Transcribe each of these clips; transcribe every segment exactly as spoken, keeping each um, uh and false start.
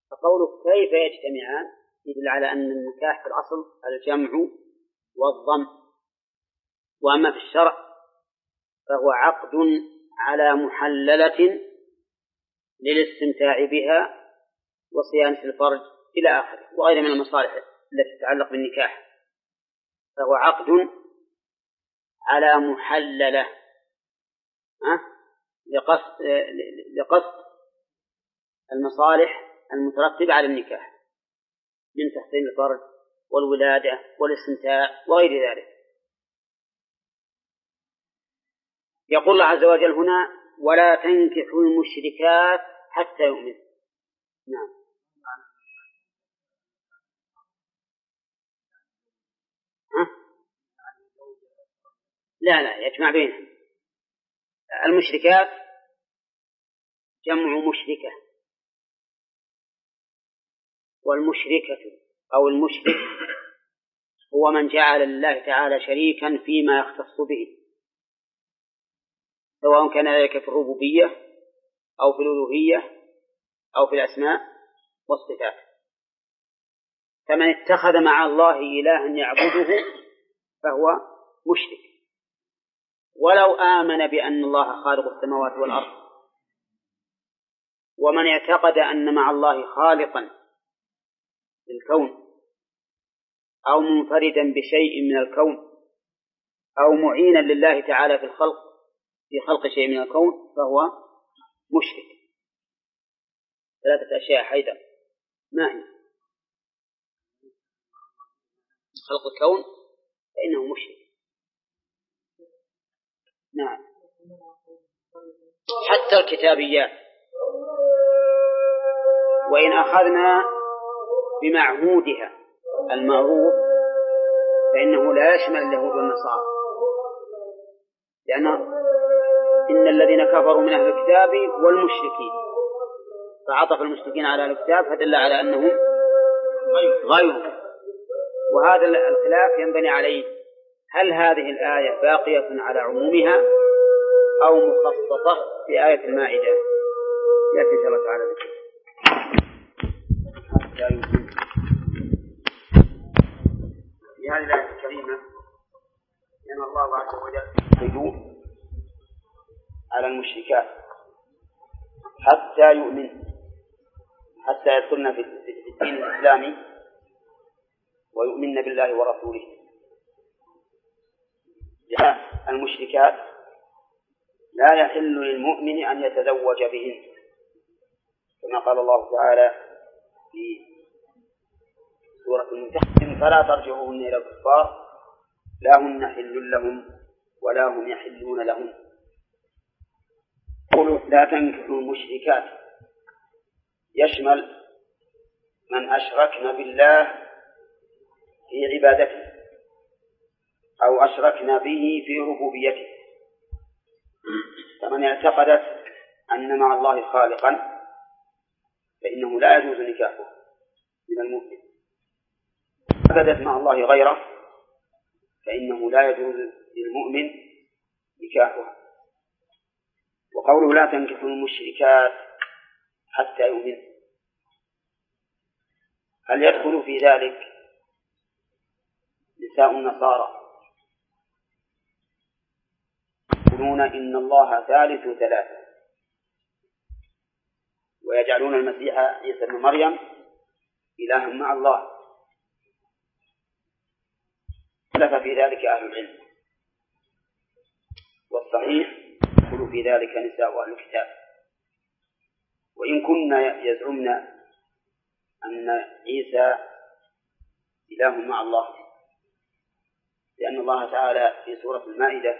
فقوله كيف يجتمعان يدل على أن النكاح في الأصل الجمع والضم، وأما في الشرع فهو عقد على محللة للاستمتاع بها وصيانة الفرج إلى آخره وغير من المصالح التي تتعلق بالنكاح، فهو عقد على محللة لقصد لقصد المصالح المترتبة على النكاح من تحسين الفرج والولادة والاستمتاع وغير ذلك. يقول الله عز وجل هنا ولا تنكحوا المشركات حتى يؤمن. نعم. ها؟ لا لا يجمع بينهم. المشركات جمع مشركة، والمشركة أو المشرك هو من جعل الله تعالى شريكا فيما يختص به، سواء كان ذلك في الربوبية أو في الألوهية أو في الأسماء والصفات. فمن اتخذ مع الله إلها يعبده فهو مشرك، ولو آمن بأن الله خالق السماوات والأرض. ومن اعتقد أن مع الله خالقا للكون أو منفردا بشيء من الكون أو معينا لله تعالى في الخلق في خلق شيء من الكون فهو مشرك. ثلاثة أشياء حيدا. ما هي؟ خلق الكون فإنه مشرك. نعم. حتى الكتابيات، وإن أخذنا بمعهودها المعروف فإنه لا يشمل اليهود والنصارى، لأن إن الذين كفروا من أهل الكتاب والمشركين، فعطف المشركين على الكتاب فدل على أنهم غيرهم. وهذا الخلاف ينبني عليه هل هذه الآية باقية على عمومها أو مخصصة في آية المائدة. يأتي إن شاء الله تعالى ذكر. في هذه الآية الكريمة لأن الله عز وجل يدعو على المشركات حتى يؤمن، حتى يدخلن في الدين الإسلامي ويؤمن بالله ورسوله. المشركات لا يحل للمؤمن أن يتزوج بهن، كما قال الله تعالى في سورة الممتحن فلا ترجعوهن إلى الكفار لا هن حل لهم ولا هم يحلون لهم. قولوا لا تنكحوا المشركات يشمل من أشركنا بالله في عبادته أو أشركنا به في ربوبيته، فمن اعتقدت أن مع الله خالقا فإنه لا يجوز نكاحه من المؤمن، اعتقدت مع الله غيره فإنه لا يجوز للمؤمن نكاحها. وقوله لا تنكحوا المشركات حتى يؤمن، هل يدخل في ذلك نساء النصارى يقولون إن الله ثالث ثلاثة ويجعلون المسيح عيسى ابن مريم إلها مع الله؟ اختلف في ذلك أهل العلم، والصحيح يدخل في ذلك نساء أهل الكتاب، وإن كنا يزعمن أن عيسى إله مع الله، لأن الله تعالى في سورة المائدة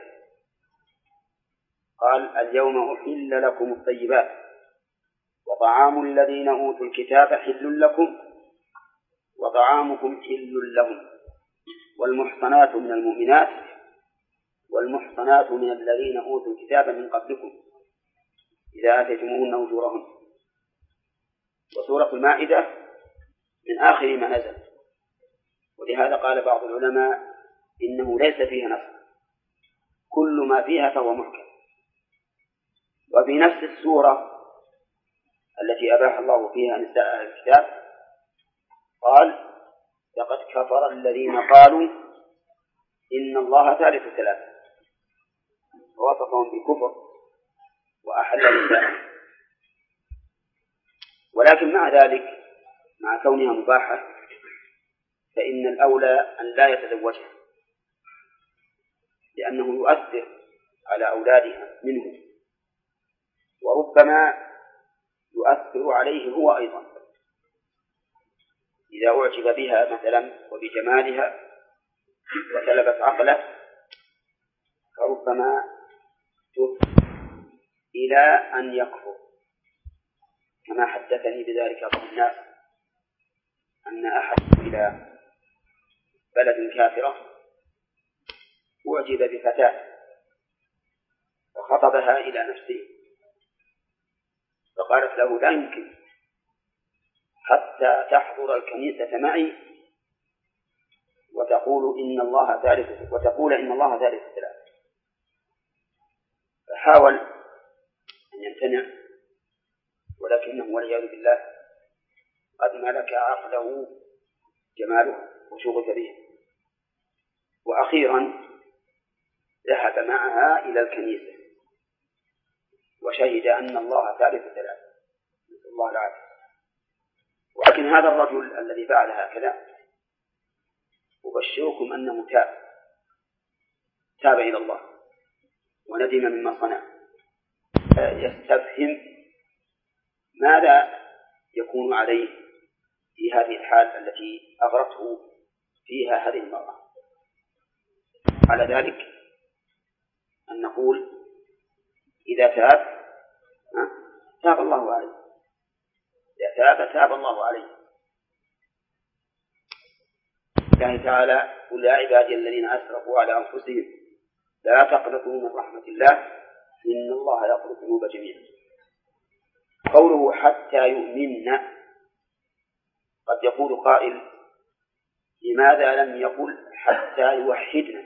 قال اليوم أحل لكم الطيبات وطعام الذين أوتوا الكتاب حل لكم وطعامكم حل لهم والمحصنات من المؤمنات والمحصنات من الذين أوتوا الكتاب من قبلكم إذا آتيتموهن أجورهن. وسورة المائدة من آخر ما نزل، ولهذا قال بعض العلماء إنه ليس فيها نص، كل ما فيها فهو محكم. وفي نفس السورة التي أباح الله فيها نساء أهل الكتاب قال لقد كفر الذين قالوا إن الله ثالث ثلاثة، ووصفهم بالكفر وأحل نساء. ولكن مع ذلك مع كونها مباحة فإن الأولى أن لا يتزوجها، لأنه يؤثر على أولادها منه، وربما يؤثر عليه هو أيضا إذا أعجب بها مثلا وبجمالها وسلبت عقله، فربما تؤثر إلى أن يكفر، كما حدثني بذلك بعض الناس أن أحد إلى بلد كافرة أعجب بفتاة وخطبها إلى نفسه، فقالت له لا يمكن حتى تحضر الكنيسة معي وتقول إن الله ثالث وتقول إن الله ثالث ثلاثة. فحاول أن يمتنع، ولكنه والعياذ بالله قد ملك عقله جماله وشغل به، وأخيرا ذهب معها إلى الكنيسة وشهد أن الله ثالث ثلاثة، نسأل الله العافية. ولكن هذا الرجل الذي فعل هكذا أبشركم أنه تاب تاب إلى الله وندم مما صنع. يستفهم ماذا يكون عليه في هذه الحال التي أغرته فيها هذه المرأة. على ذلك أن نقول إذا تاب تاب الله عليه، إذا تاب تاب الله عليه. الله تعالى قل يا عبادي الذين أسرفوا على أنفسهم لا تقنطوا من رحمة الله إن الله يغفر الذنوب جميعا. قوله حتى يؤمن، قد يقول قائل لماذا لم يقل حتى يوحدنا،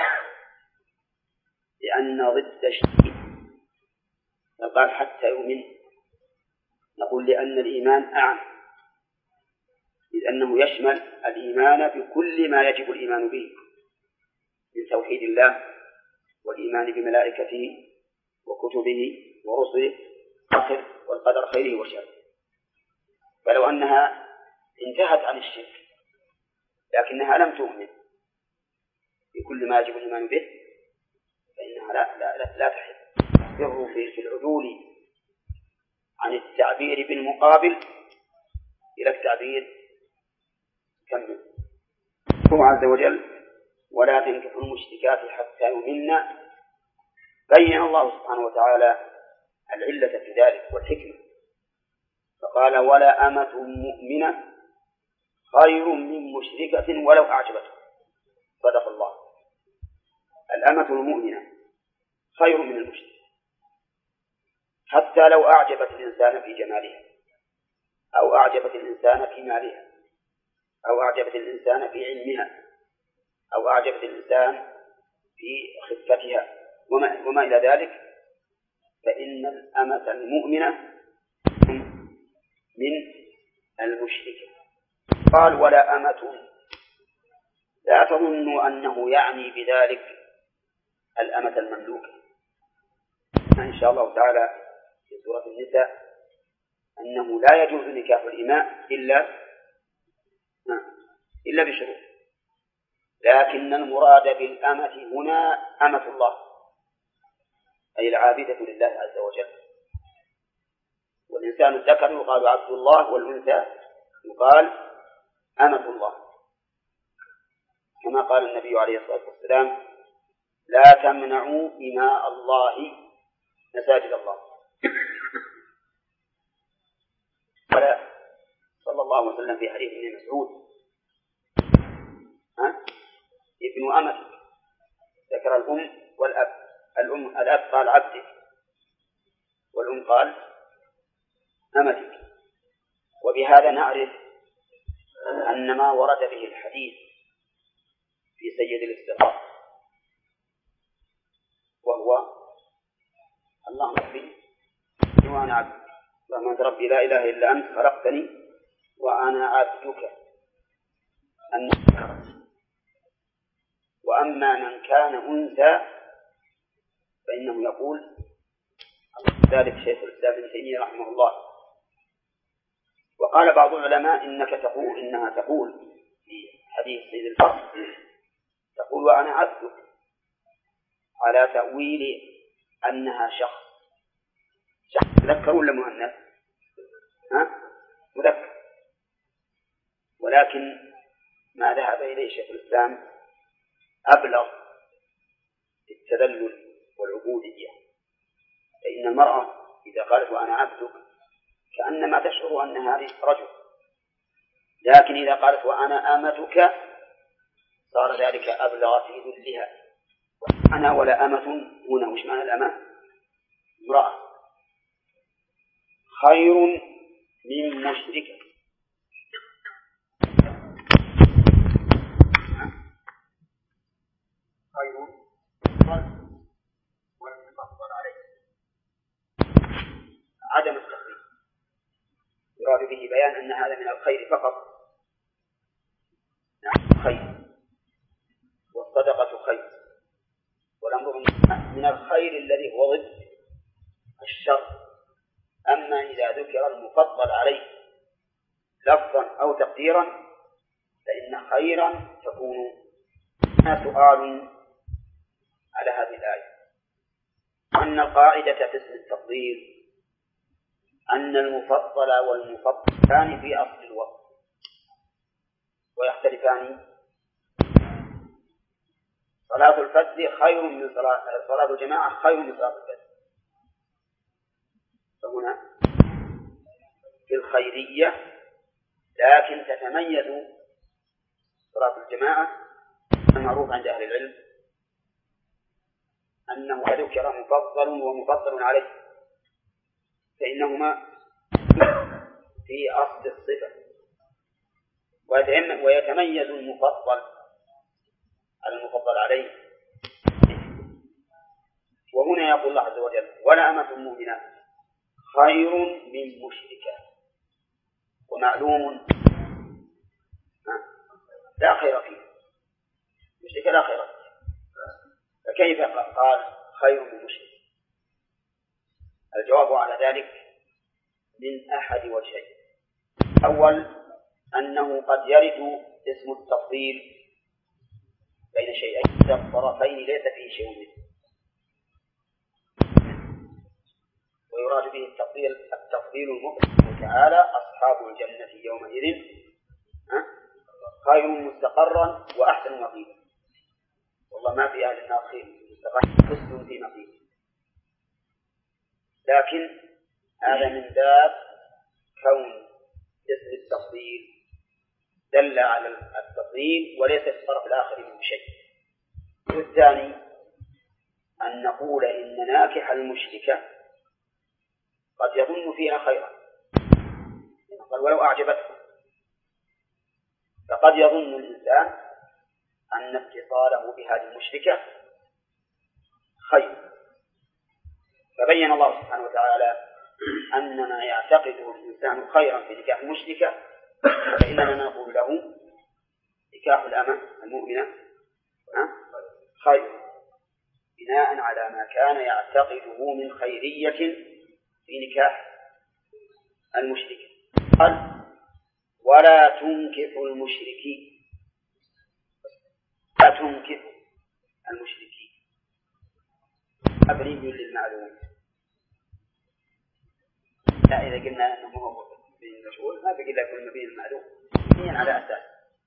لأن ضد الشيء قال حتى يؤمن. نقول لأن الإيمان أعم، إذ أنه يشمل الإيمان بكل ما يجب الإيمان به من توحيد الله والإيمان بملائكته وكتبه ورسله والقدر خيره وشره. فلو أنها انتهت عن الشرك لكنها لم تؤمن بكل ما يجب الإيمان به فإنها لا, لا, لا, لا تحل. يروا في العدول عن التعبير بالمقابل إلى التعبير كمل. هو عز وجل ولا تنكحوا المشركات حتى يؤمن، بين الله سبحانه وتعالى العلة في ذلك والحكمة، فقال ولا أمة مؤمنة خير من مشركة ولو أعجبته. صدق الله. الأمة المؤمنة خير من المشرك حتى لو أعجبت الإنسان في جمالها أو أعجبت الإنسان في مالها أو أعجبت الإنسان في علمها أو أعجبت الإنسان في خفتها وما, وما إلى ذلك، فإن الأمة المؤمنة من المشركة. قال ولا أمة، لا تظنوا أنه يعني بذلك الأمة المملوكة. إن شاء الله تعالى في سورة النساء أنه لا يجوز نكاح الإماء إلا إلا بشروط، لكن المراد بالأمة هنا أمة الله أي العابدة لله عز وجل. والإنسان الذكر يقال عبد الله والأنثى يقال أمة الله، كما قال النبي عليه الصلاة والسلام لا تمنعوا إماء الله مساجد الله. قال صلى الله عليه وسلم في حديث ابن مسعود ها؟ ابن أمتك، ذكر الأم والأب. الأم الأب قال عبدك والأم قال أمتك. وبهذا نعرف أن ما ورد به الحديث في سيد الاستغراق وهو اللهم اغفر لي وأنا عبدك رحمة ربي لا إله إلا أنت خلقتني وأنا عبدك أن وأما من كان أنثى فإنه يقول ذلك شيخ الإسلام ابن تيمية رحمه الله. وقال بعض العلماء إنك تقول إنها تقول في حديث سيد الفرد تقول وأنا عبدك على تأويل أنها شخص شخص مذكر ولا مؤنث؟ ها؟ مذكر. ولكن ما ذهب إليه شيخ الإسلام أبلغ في التذلل والعبودية، فإن المرأة إذا قالت وأنا عبدك كأنما تشعر أن هذه رجل، لكن إذا قالت وأنا آمتك صار ذلك أبلغ في ذلها. أنا ولا أمة هنا وش معنى الأمة؟ امرأة خير من مشرك. خير والمفضل عليه عدم التخريج يراد به بيان أن هذا من الخير فقط. نعم خير والصدقة خير والأمر من الخير الذي هو ضد الشر. أما إذا ذكر المفضل عليه لفظا أو تقديرا فإن خيرا تكون سؤال على هذه الآية. أن القاعدة في اسم التفضيل أن المفضل والمفضلان في أصل الوصف ويختلفان. صلاة الفجر خير من صلاة صلاة الجماعة خير من صلاة الفجر. فهنا في الخيرية لكن تتميز صلاة الجماعة. المعروف عند أهل العلم أنه ذكر مفضل ومفضل عليه فإنهما في أصل الصفة، ويتميز المفضل على المفضل عليه. وهنا يقول الله عز وجل ولا أمة مؤمنة خير من مشركة. ومعلوم لا خير فيه، مشركة لا خير فيه، فكيف قال خير من مشرك؟ الجواب على ذلك من أحد وجهين. أول أنه قد يرد اسم التفضيل بين شيئين الطرفين ليس فيه شيء منه، ويراد به التفضيل التفضيل المطلق تعالى أصحاب الجنة يومئذ خير مستقرا وأحسن مقيلا. والله ما في أهل النار خير مستقر حسن في مقيل. لكن هذا من باب كون اسم التفضيل دل على التفضيل وليس في الطرف الآخر من شيء. والثاني أن نقول إن ناكح المشركة قد يظن فيها خيرا، قال ولو أعجبته، فقد يظن الإنسان أن اتصاله بهذه المشركة خير. فبين الله سبحانه وتعالى أن ما يعتقده الإنسان خيرا في نكاح المشركة فإننا نقول له نكاح الأمة المؤمنة خير بناء على ما كان يعتقده من خيرية في نكاح المشركة. قال ولا تنكحوا المشركين، لا تنكحوا المشركين مبني للمعلوم. لا إذا قلنا أنه هو بالمشغول ما بقي إلا يكون مبني للمعلوم مبنيا على أساس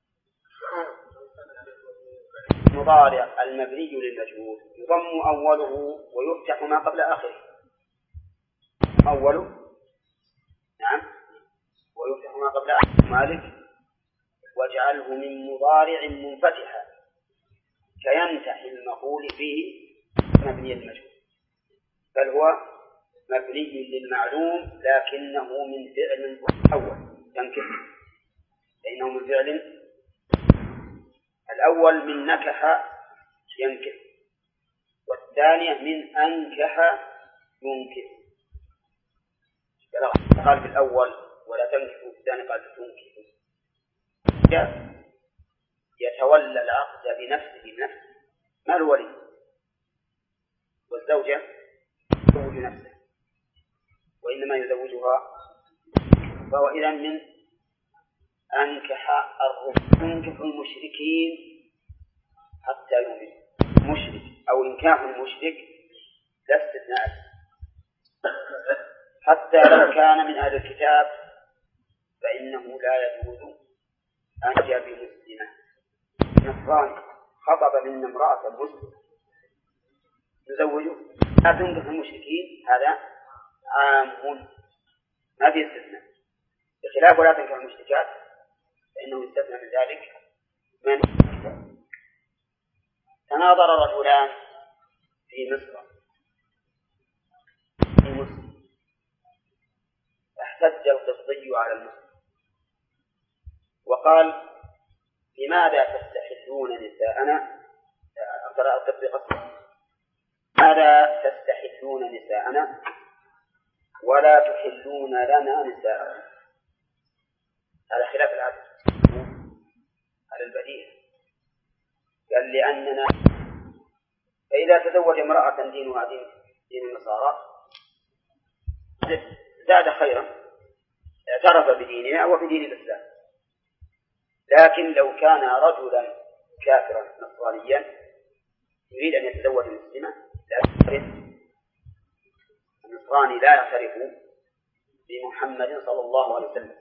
مضارع المبني للمجهول يضم أوله ويفتح ما قبل آخره. أوله نعم ويفتح ما قبل آخره مالك واجعله من مضارع منفتحا كينتح المقول فيه مبني للمجهول، بل هو مبني للمعلوم لكنه من فعل أول تنكح، لأنه من فعل الأول من نكح ينكح والثانية من أنكح ينكح. قال في الأول ولا تنكحوا، في الثاني قال تنكحوا، يتولى العقد بنفسه بنفسه ما الولي، والزوجة تزوج نفسه وإنما يزوجها. فهو إذن من أنكح الرسل تنكح المشركين حتى يؤمن مشرك، أو إنكاح المشرك لا استثناء، حتى لو كان من أهل الكتاب فإنه لا يجوز أن يأتي بمسلمة. نصراني خطب من امرأة مسلمة يزوجه لا تنكح المشركين، هذا عام ما في استثناء، بخلاف ولا تنكح المشركات فإنه يستثنى من ذلك من تناظر رجلان في مصر في مصر احتج القبطي على المسلم وقال لماذا تستحلون نساءنا، أقرأ القبطي قصة، ماذا تستحلون نساءنا ولا تحلون لنا نساءنا؟ هذا خلاف العدل على البديهة. قال لأننا فإذا تزوج امرأة دينها دين, دين النصارى زاد خيرا، اعترف بديننا وبدين الإسلام، لكن لو كان رجلا كافرا نصرانيا يريد أن يتزوج مسلمة لا يعترف، النصراني لا يعترف بمحمد صلى الله عليه وسلم،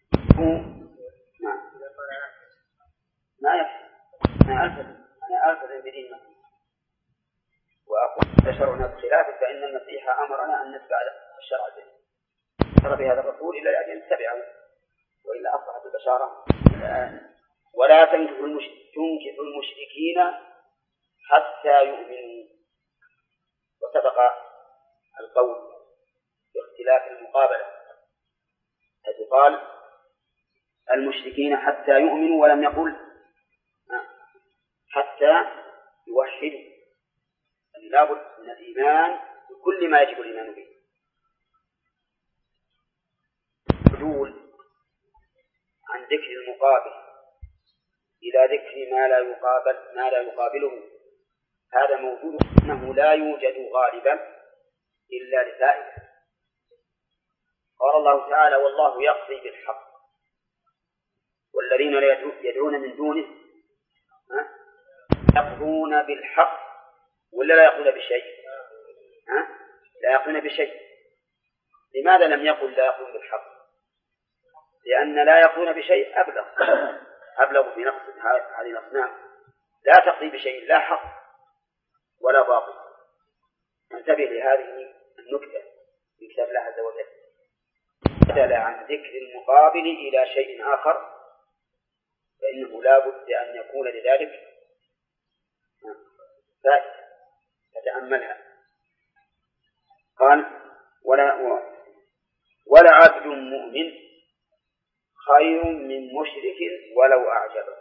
ما ما يكفي، أنا ألتزم أنا ألتزم بدين المسيح وأقول شرعنا بخلافه، فإن المسيح أمرنا أن نتبع الشرع الدين ترى بهذا الرسول إلا أن نتبعه وإلا أصبحت البشارة. ولا تنكحوا المشركين حتى يؤمنوا، وسبق القول باختلاف المقابلة، حيث قال المشركين حتى يؤمنوا ولم يقل حتى يوحدوا، أن لابد من الإيمان بكل ما يجب الإيمان به. بدول عن ذكر المقابل إلى ذكر ما لا يقابل ما لا يقابله، هذا موجود أنه لا يوجد غالبا إلا لفائدة. قال الله تعالى والله يقضي بالحق والذين يدعون من دونه يقضون بالحق ولا لا يقضون بشيء؟ لا يقضون بشيء. لماذا لم يقل لا يقضون بالحق؟ لأن لا يقضون بشيء أبلغ أبلغ في نقص هذه الأصنام، لا تقضي بشيء لا حق ولا باطل. انتبه لهذه النكتة في كتاب الله عز وجل، بدل عن ذكر المقابل إلى شيء آخر فإنه لا بد أن يكون لذلك فائدة فتأملها. قال ولا ولا عبد مؤمن خير من مشرك ولو أعجبه.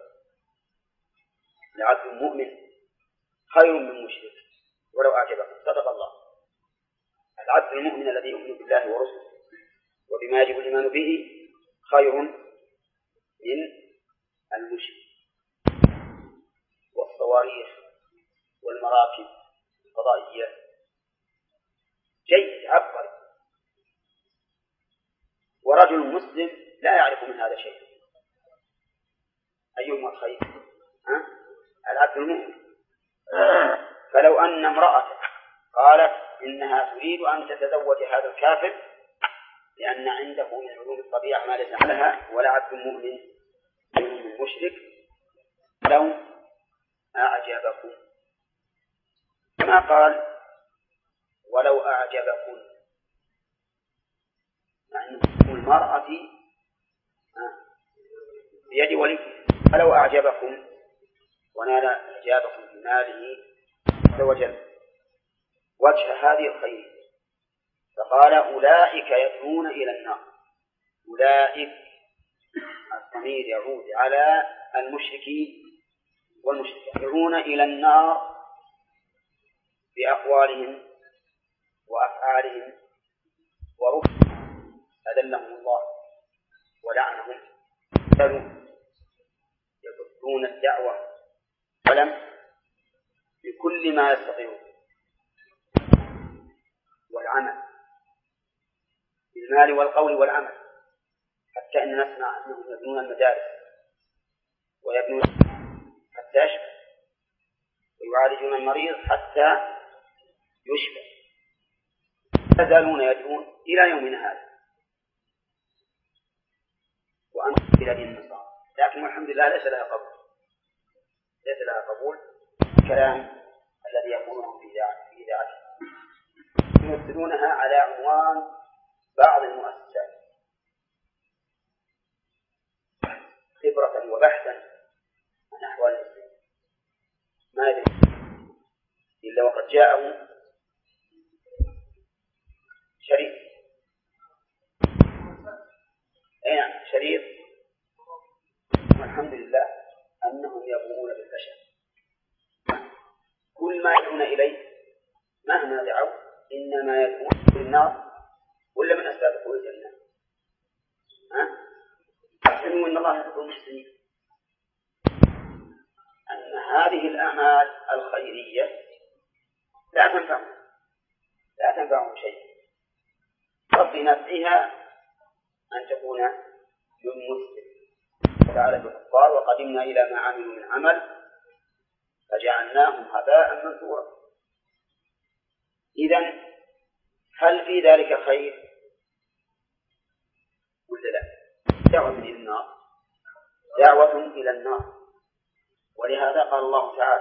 العبد المؤمن خير من مشرك ولو أعجبه، صدق الله. العبد المؤمن الذي يؤمن بالله ورسله وبما يجب الإيمان به خير من المشرك. والصواريخ والمراكب الفضائية جيد عبقري، ورجل مسلم لا يعرف من هذا شيء، أيهما خير؟ ها؟ العبد المؤمن. فلو أن امرأة قالت إنها تريد أن تتزوج هذا الكافر لأن عنده من علوم الطبيعة ما ليس لها، ولا عبد مؤمن من مشرك، لو أعجبكم كما قال ولو أعجبكم، مع أن المرأة بيد ولي، فلو أعجبكم ونال إعجابكم بماله عز وجل وجه هذه الخير، فقال أولئك يدعون إلى النار. أولئك الضمير يعود على المشركين والمشركين، يدعون إلى النار بأقوالهم وأفعالهم ورفض. هذا أذلهم الله ولعنهم كانوا يبثون الدعوة ولم بكل ما يستطيعون والعمل بالمال والقول والعمل، حتى إن نسمع أنهم يبنون المدارس ويبنون حتى يشفى ويعالجون المريض حتى يشفى، يزالون يدعون إلى يومنا هذا وأنتم إلى دين النصارى. لكن الحمد لله ليس لها قبول، ليس لها قبول الكلام الذي يقولونه في إذاعته، يمثلونها على عنوان بعض المؤسسات خبرة وبحثا عن أحوال المسلمين، ما يدري إلا وقد جاءه شريط أي شريط والحمد لله أنهم يبغون بالفشل. كل ما يدعون إليه مهما دعوا إنما يدعون للنار ولا من أسباب خروج النار. ها؟ أحسنوا إن الله يحب المحسنين. أن هذه الأعمال الخيرية لا تنفع لا تنفعهم شيء، رب نفعها أن تكون للمسلم. تعالى بالكفار وقدمنا إلى ما عملوا من عمل فجعلناهم هباء منثورا. إذن هل في ذلك خير ولا لا؟ دعوة إلى النار، دعوة إلى النار. ولهذا قال الله تعالى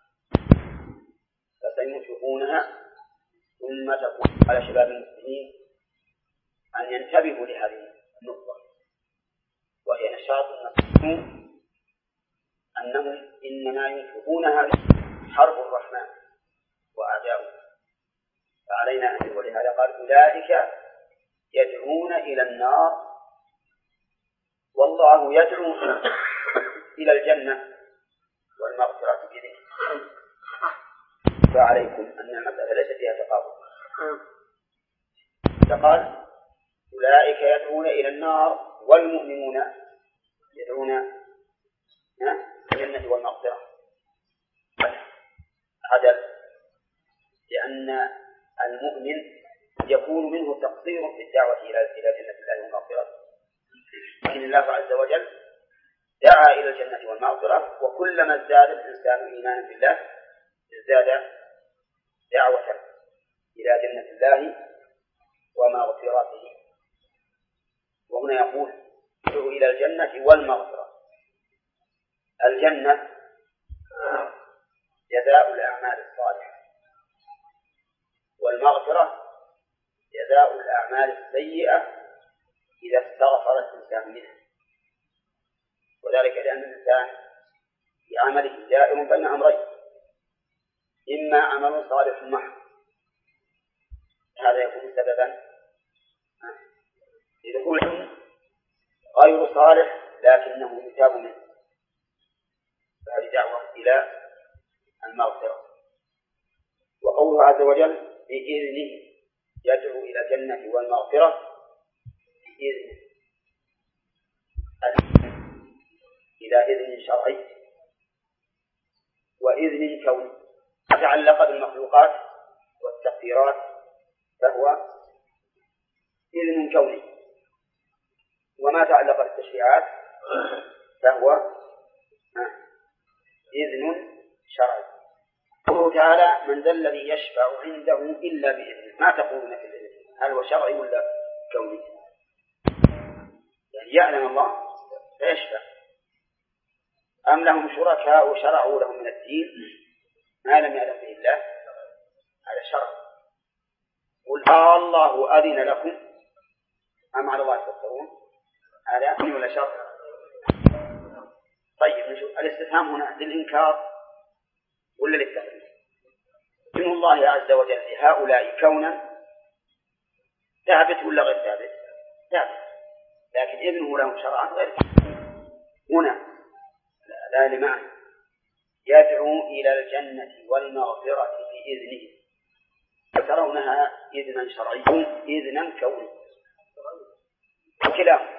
فسينفقونها ثم تكون على شباب المسلمين أن ينتبهوا لهذه النقطة، وهي نشاط النفس أنهم إنما ينفقونها حرب الرحمن وأعداؤه، فعلينا أن. ولهذا قال أولئك يدعون إلى النار والله يدعو إلى الجنة والمغفرة بإذنه. فعليكم أن المسألة ليس فيها تقابل. فقال أولئك يدعون إلى النار والمؤمنون يدعون الجنة والمغفرة. عدل، لأن المؤمن يكون منه تقصير في الدعوة إلى إلى جنة الله والمغفرة، لكن الله عز وجل دعا إلى الجنة والمغفرة، وكلما ازداد الإنسان إيمانا بالله ازداد دعوة إلى جنة الله ومغفرته. وهنا يقول ادعوا إلى الجنة والمغفرة. الجنة جزاء الأعمال الصالحة، والمغفرة جزاء الأعمال السيئة إذا استغفر الإنسان منها. وذلك لأن الإنسان في عمله دائم بين أمرين، إما عمل صالح محض هذا يكون سببا لدخول غير صالح لكنه يتاب منه، فهذه دعوة إلى المغفرة. وقوله عز وجل بإذنه يدعو إلى الجنة والمغفرة بإذنه، إلى إذن شرعي وإذن كوني. ما تعلق بالمخلوقات والتقديرات فهو إذن كوني، وما تعلق بالتشريعات فهو إذن شرعي. قوله تعالى من ذا الذي يشفع عنده إلا بإذنه. ما تقولون في الإذن؟ هل هو شرعي ولا كوني؟ يعني يعلم الله فيشفع، أم لهم شركاء شرعوا لهم من الدين ما لم يعلم به الله؟ هذا شرع. قل الله أذن لكم أم على الله تفترون؟ هذا أذن ولا شرع؟ طيب نشوف الاستفهام هنا للإنكار ولا للتقرير؟ إذن الله عز وجل لهؤلاء كونا ثابت ولا غير ثابت؟ ثابت، لكن إذنه لهم شرعا غير ثابت. هنا لا لمعنى يدعو إلى الجنة والمغفرة بإذنه، فترونها إذنا شرعيا إذنا كوني. أو كلاهما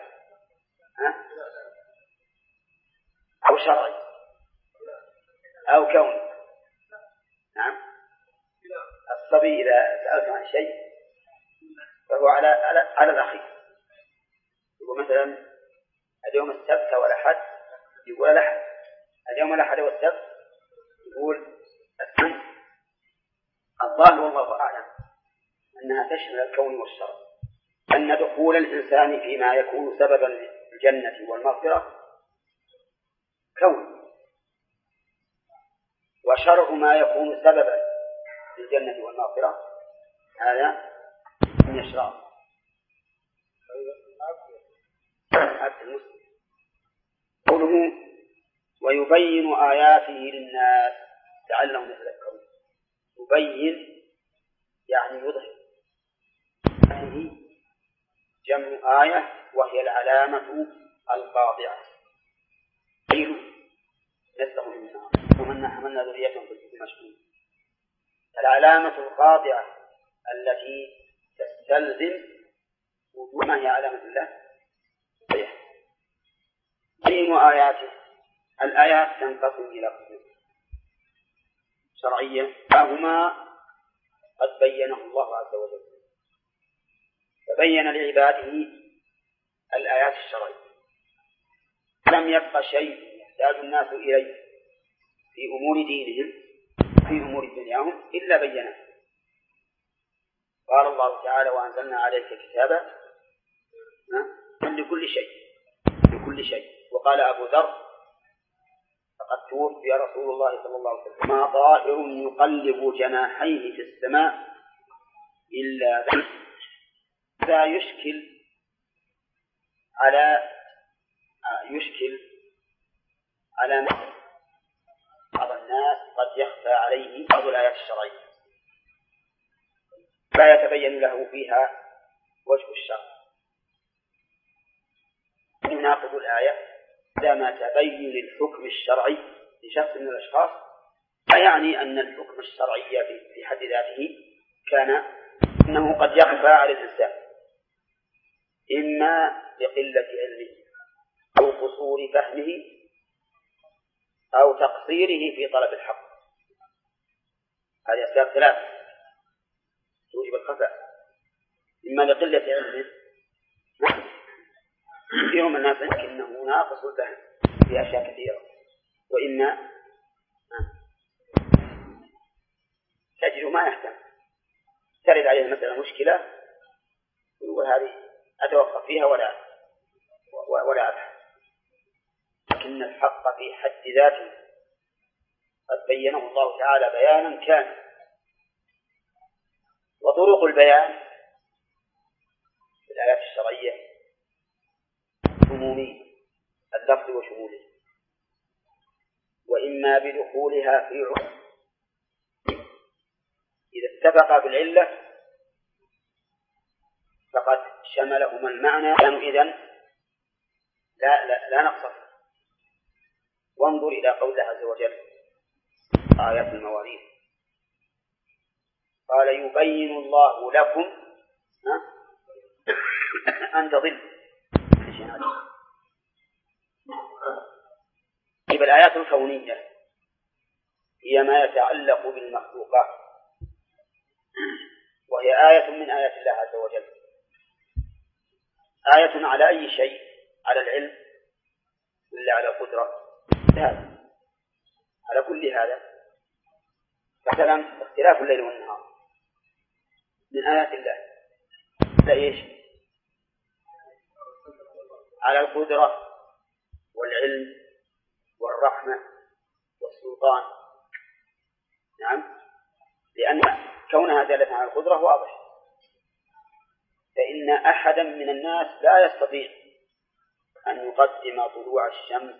أو شرعي أو كوني. نعم. الصبي إذا سألت عن شيء فهو على على على الأخير. يقول مثلا اليوم السبت والأحد، يقول الأحد. اليوم الأحد والسبت، يقول السبت. الظاهر والله أعلم أنها تشمل الكون والشرع، أن دخول الإنسان فيما يكون سببا للجنة والمغفرة كون، وشرع ما يكون سببا للجنة والمغفرة هذا من الشرع. عبد المسلم قوله ويبين آياته للناس لعلهم يتذكرون. يبين يعني يظهر، هذه جمع آية وهي العلامة القاطعة. قيل نسخ من النار ومنا حملنا ذريتهم في الفلك المشحون. العلامة القاطعة التي تستلزم وجود ما هي علامة الله بين آياته. الآيات تنقسم إلى قسمين: شرعية فهما قد بينه الله عز وجل، فبين لعباده الآيات الشرعية، لم يبقى شيء يحتاج الناس إليه في أمور دينهم في أمور دنياهم إلا بينه. قال الله تعالى وأنزلنا عليك كتابا لكل شيء لكل شيء. وقال أبو ذر فقد توفي رسول الله صلى الله عليه وسلم ما طائر يقلب جناحيه في السماء إلا ذا يشكل على يشكل على مثل بعض الناس قد يخفى عليه بعض الآيات الشرعية لا يتبين له فيها وجه الشرع، يناقض الآية عندما تبين الحكم الشرعي لشخص من الأشخاص، فيعني أن الحكم الشرعي في حد ذاته كان أنه قد يخفى على الإنسان إما لقلة علمه أو قصور فهمه أو تقصيره في طلب الحق. هذه أسباب ثلاث توجب الخفاء: إما لقلة علمه، كثير من الناس لكنه ناقص الفهم في أشياء كثيرة، وإما تجد ما يهتم، ترد عليه مثلا مشكلة ويقول هذه أتوقف فيها ولا ولا أبحث. لكن الحق في حد ذاته قد بينه الله تعالى بيانا كاملا، وطرق البيان في الآيات الشرعية عمومية اللفظ وشموله، وإما بدخولها في عموم إذا اتفقا بالعلة فقد شملهما المعنى، كانوا إذن لا, لا, لا نقصر. وانظر إلى قوله عز وجل آيات المواريث، قال يبين الله لكم أن تضلوا. طيب الآيات الكونية هي ما يتعلق بالمخلوقات، وهي آية من آيات الله عز وجل، آية على أي شيء؟ على العلم ولا على القدرة؟ لا، على كل هذا. مثلا اختلاف الليل والنهار من آيات الله، لا إيش؟ على القدرة والعلم والرحمة والسلطان. نعم، لأن كونها دالة على القدرة واضح، فإن أحدا من الناس لا يستطيع أن يقدم طلوع الشمس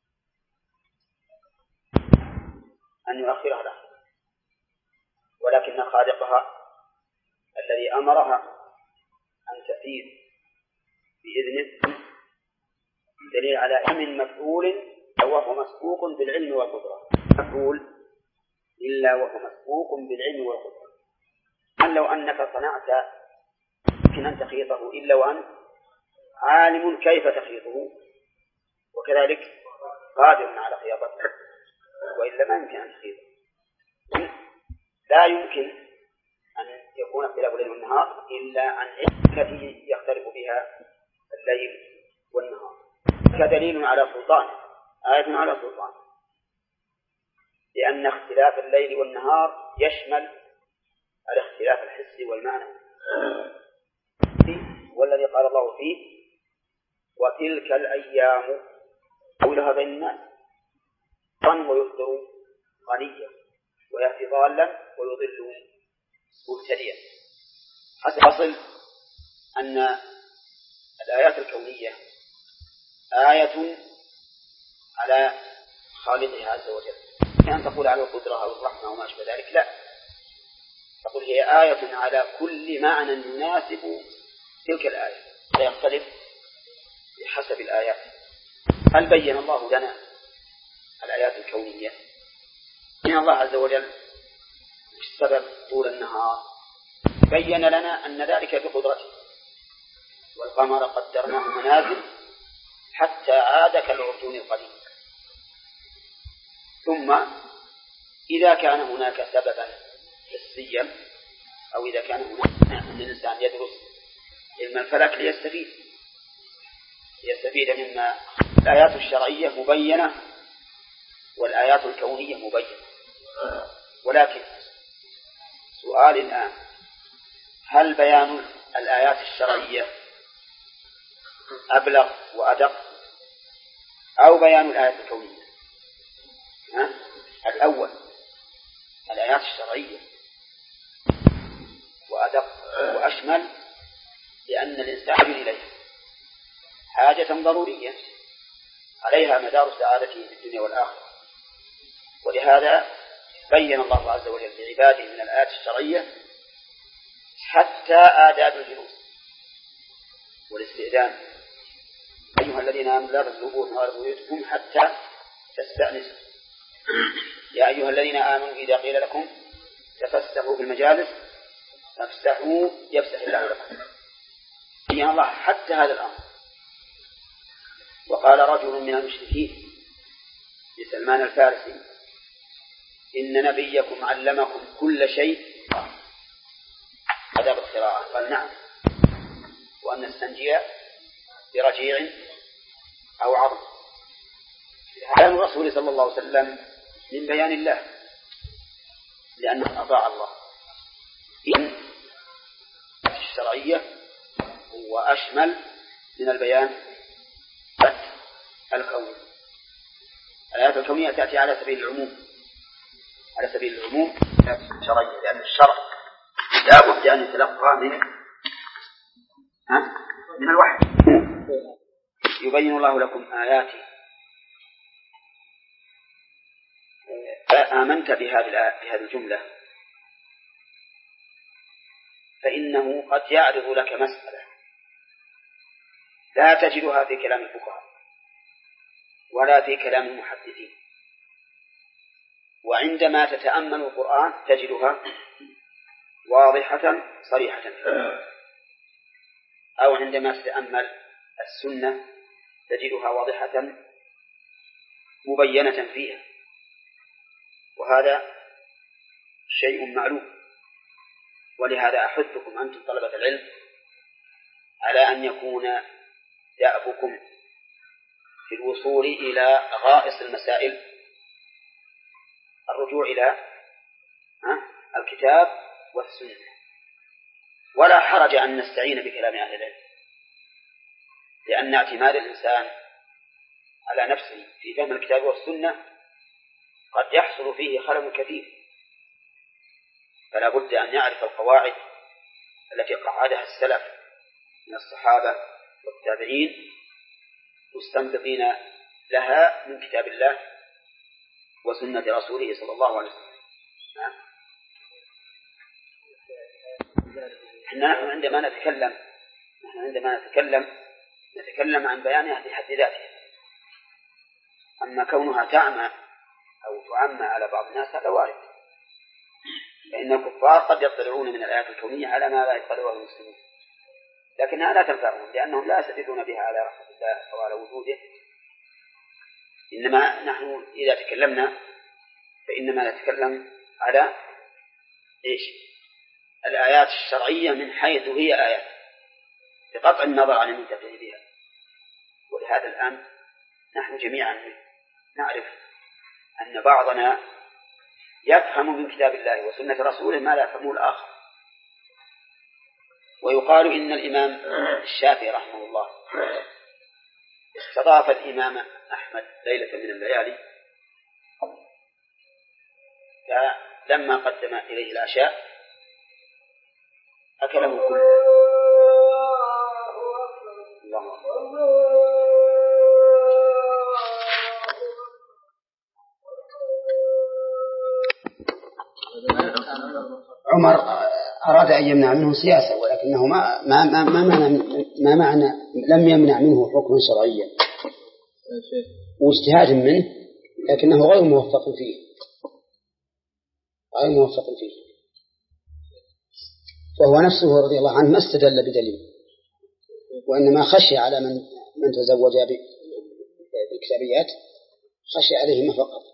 أن يؤخرها له، ولكن خالقها الذي أمرها أن تسير بإذنه دليل على أمن مفعول وهو مسبوق بالعلم والقدرة. مفعول إلا وهو مسبوق بالعلم والقدرة. أن لو أنك صنعت يمكن أن تخيطه إلا وأن عالم كيف تخيطه، وكذلك قادر على خياطته، وإلا ما يمكن أن تخيطه. لا يمكن أن يكون اختلاف الليل والنهار إلا عن التي يختلف بها الليل والنهار، كدليل على سلطان، آية على سلطان، لأن اختلاف الليل والنهار يشمل الاختلاف الحسي والمعنى، والذي قال الله فيه وتلك الأيام قولها بين الناس ظن ويفطر غنيا ويأتي ضالا ويضل مبتدئا. حاصل أن الآيات الكونية آية على خالقها عز وجل، كان تقول على القدرة أو الرحمة وما أشبه ذلك، لا، تقول هي آية على كل معنى يناسب تلك الآية، لا يختلف بحسب الآيات. هل بين الله لنا الآيات الكونية؟ إن الله عز وجل بسبب طول النهار بين لنا أن ذلك بقدرته، والقمر قدرناه منازل حتى عاد كالعرجون القديم. ثم إذا كان هناك سببا حسيا، أو إذا كان هناك أن الإنسان يدرس علم الفلك ليستفيد ليستفيد مما الآيات الشرعية مبينة والآيات الكونية مبينة. ولكن سؤال الآن، هل بيان الآيات الشرعية أبلغ وأدق أو بيان الآيات الكونية؟ ها؟ الأول الآيات الشرعية وأدق وأشمل، لأن الإنسان يحتاج إليها حاجة ضرورية عليها مدار سعادته في الدنيا والآخرة. ولهذا بين الله عز وجل لعباده من الآيات الشرعية حتى آداب الجلوس والاستئذان. أيها الذين آمنوا لا تدخلوا من غير بيوتكم حتى تستأنسوا. يا أيها الذين آمنوا إذا قيل لكم تفسحوا في المجالس فافسحوا يفسح الله لكم. بين الله حتى هذا الأمر. وقال رجل من المشركين لسلمان الفارسي إن نبيكم علمكم كل شيء آداب القراءة. قال نعم، وأن نستنجي برجيع أو عظم. كلام الرسول صلى الله عليه وسلم من بيان الله لأنه أطاع الله. إن الشرعية هو أشمل من البيان الكوني. الآيات الكونية تأتي على سبيل العموم، على سبيل العموم الشرعية، لأن الشرع لا بد أن يتلقى من من الوحي. يبين الله لكم آياته آمنت بهذه بهذه الجملة، فإنه قد يعرض لك مسألة لا تجدها في كلام الفقهاء ولا في كلام المحدثين، وعندما تتأمل القرآن تجدها واضحة صريحة، أو عندما تتأمل السنة تجدها واضحة مبينة فيها، وهذا شيء معلوم. ولهذا أحثكم أنتم طلبة العلم على أن يكون دأبكم في الوصول إلى غائص المسائل الرجوع إلى الكتاب والسنة، ولا حرج أن نستعين بكلام أهل العلم، لأن اعتماد الإنسان على نفسه في فهم الكتاب والسنة قد يحصل فيه خلل كثير، فلا بد أن يعرف القواعد التي قعدها السلف من الصحابة والتابعين مستنبطين لها من كتاب الله وسنة رسوله صلى الله عليه وسلم. نحن عندما نتكلم نحن عندما نتكلم نتكلم عن بيانها في حد ذاتها، أما كونها تعمى أو تعمى على بعض الناس هذا وارد، فإن الكفار قد يطلعون من الآيات الكونية على ما لا يطلعه المسلمون. لكنها لا تنفعهم لأنهم لا يستدلون بها على رحمة الله أو على وجوده. إنما نحن إذا تكلمنا فإنما نتكلم على إيش؟ الآيات الشرعية من حيث هي آيات بقطع النظر عن المنتفع بها. ولهذا الآن نحن جميعا نعرف أن بعضنا يفهم من كتاب الله وسنة رسوله ما لا يفهمه الآخر. ويقال إن الإمام الشافعي رحمه الله استضاف الإمام أحمد ليلة من الليالي، فلما قدم إليه العشاء أكله كله. الله عمر أراد أن يمنع منه سياسة، ولكنه ما ما ما ما معنى ما معنى لم يمنع منه حكما شرعيا واجتهاد منه، لكنه غير موفق فيه غير موفق فيه فهو نفسه رضي الله عنه ما استدل بدليل، وإنما خشي على من من تزوج بالكتابيات، خشي عليهما فقط.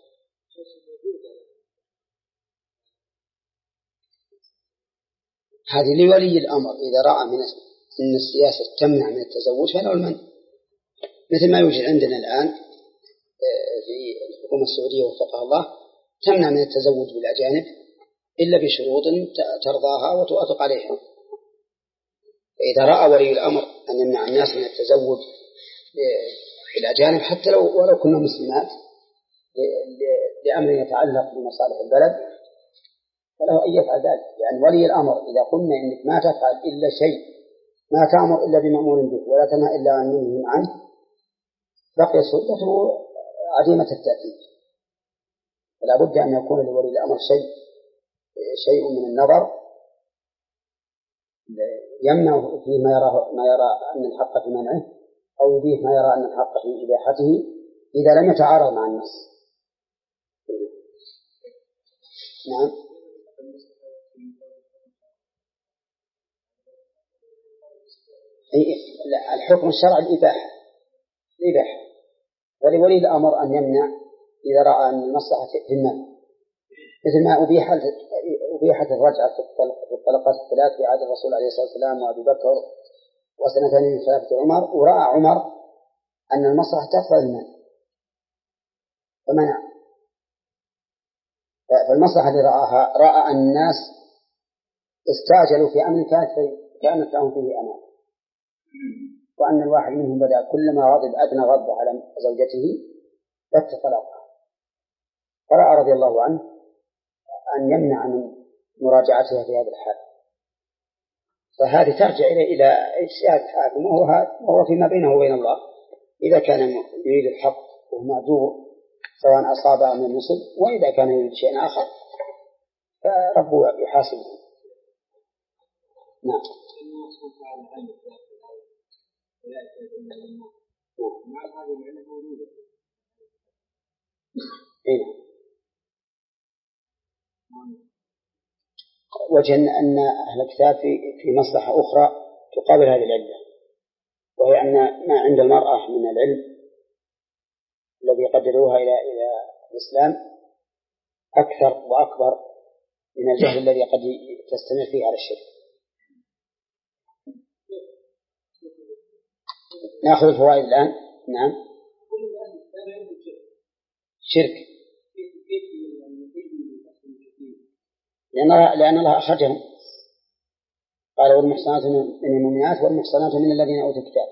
هذه لولي الأمر إذا رأى من أن السياسة تمنع من التزوج فله المنع، مثل ما يوجد عندنا الآن في الحكومة السعودية وفقها الله تمنع من التزوج بالأجانب إلا بشروط ترضاها وتوافق عليها. إذا رأى ولي الأمر أن يمنع الناس من التزوج بالأجانب حتى لو ولو كنا مسلمات لأمر يتعلق بمصالح البلد فله أن يفعل ذلك، لأن ولي الأمر إذا قلنا إنك ما تفعل إلا شيء ما تأمر إلا بمأمور به ولا تنهى إلا عن منه عنه بقي سلطته عديمة التأثير. فلا بد أن يكون لولي الأمر شيء شيء من النظر يمنع فيه ما يرى ما يرى أن الحق في منعه أو يبيه ما يرى أن الحق في إباحته إذا لم يتعارض مع النص. نعم. الحكم الشرعي الإباحة الإباحة ولولي الأمر أن يمنع إذا رأى أن المصلحة في المنع، مثل ما أبيحت أبيحت الرجعة في الطلقات الثلاث في عهد الرسول عليه الصلاة والسلام وأبي بكر وسنتين من خلافة عمر، ورأى عمر أن المصلحة تقتضي المنع فمنع. فالمصلحة اللي رآها رأى أن الناس استعجلوا في أمر كانت لهم فيه أمان، وأن الواحد منهم بدأ كلما غضب أدنى غضب على زوجته بت طلاقها، فرأى رضي الله عنه أن يمنع من مراجعتها في هذا الحال. فهذه ترجع إلى اجتهاد الحاكم وهو فيما بينه وبين الله، إذا كان يريد الحق وهو معذور سواء أصاب أم يصب، وإذا كان يريد شيء آخر فربه يحاسبه. نعم. إيه. وجه أن أهل الكتاب في في مصلحة أخرى تقابل هذه العلة، وهي أن ما عند المرأة من العلم الذي قدروها إلى إلى الإسلام أكثر وأكبر من الجهل الذي قد تستمر فيه على الشرك. نأخذ الفوائد الآن. نعم. شرك لأن لأن الله أخرجهم، قال والمحصنات من المؤمنات والمحصنات من الذين أوتوا الكتاب.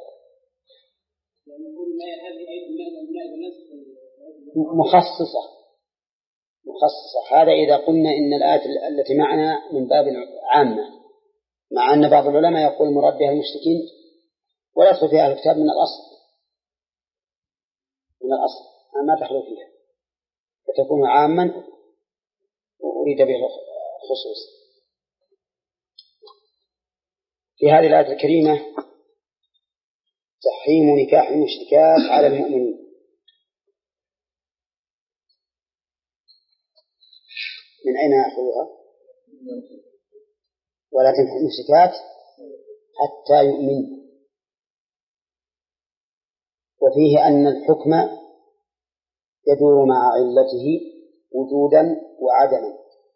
مخصصة مخصصة هذا إذا قلنا إن الآية التي معنا من باب عامة، مع أن بعض العلماء يقول مراد بها المشركين ولا يدخل فيها الكتاب من الأصل من الأصل ما تخلو فيها، فتكون عاما وأريد به الخصوص. في هذه الآية الكريمة تحريم نكاح المشركات على المؤمنين. من أين أخذها؟ ولا تنكح المشركات حتى يؤمن. وفيه أن الحكم يدور مع علته وجودا وعدما.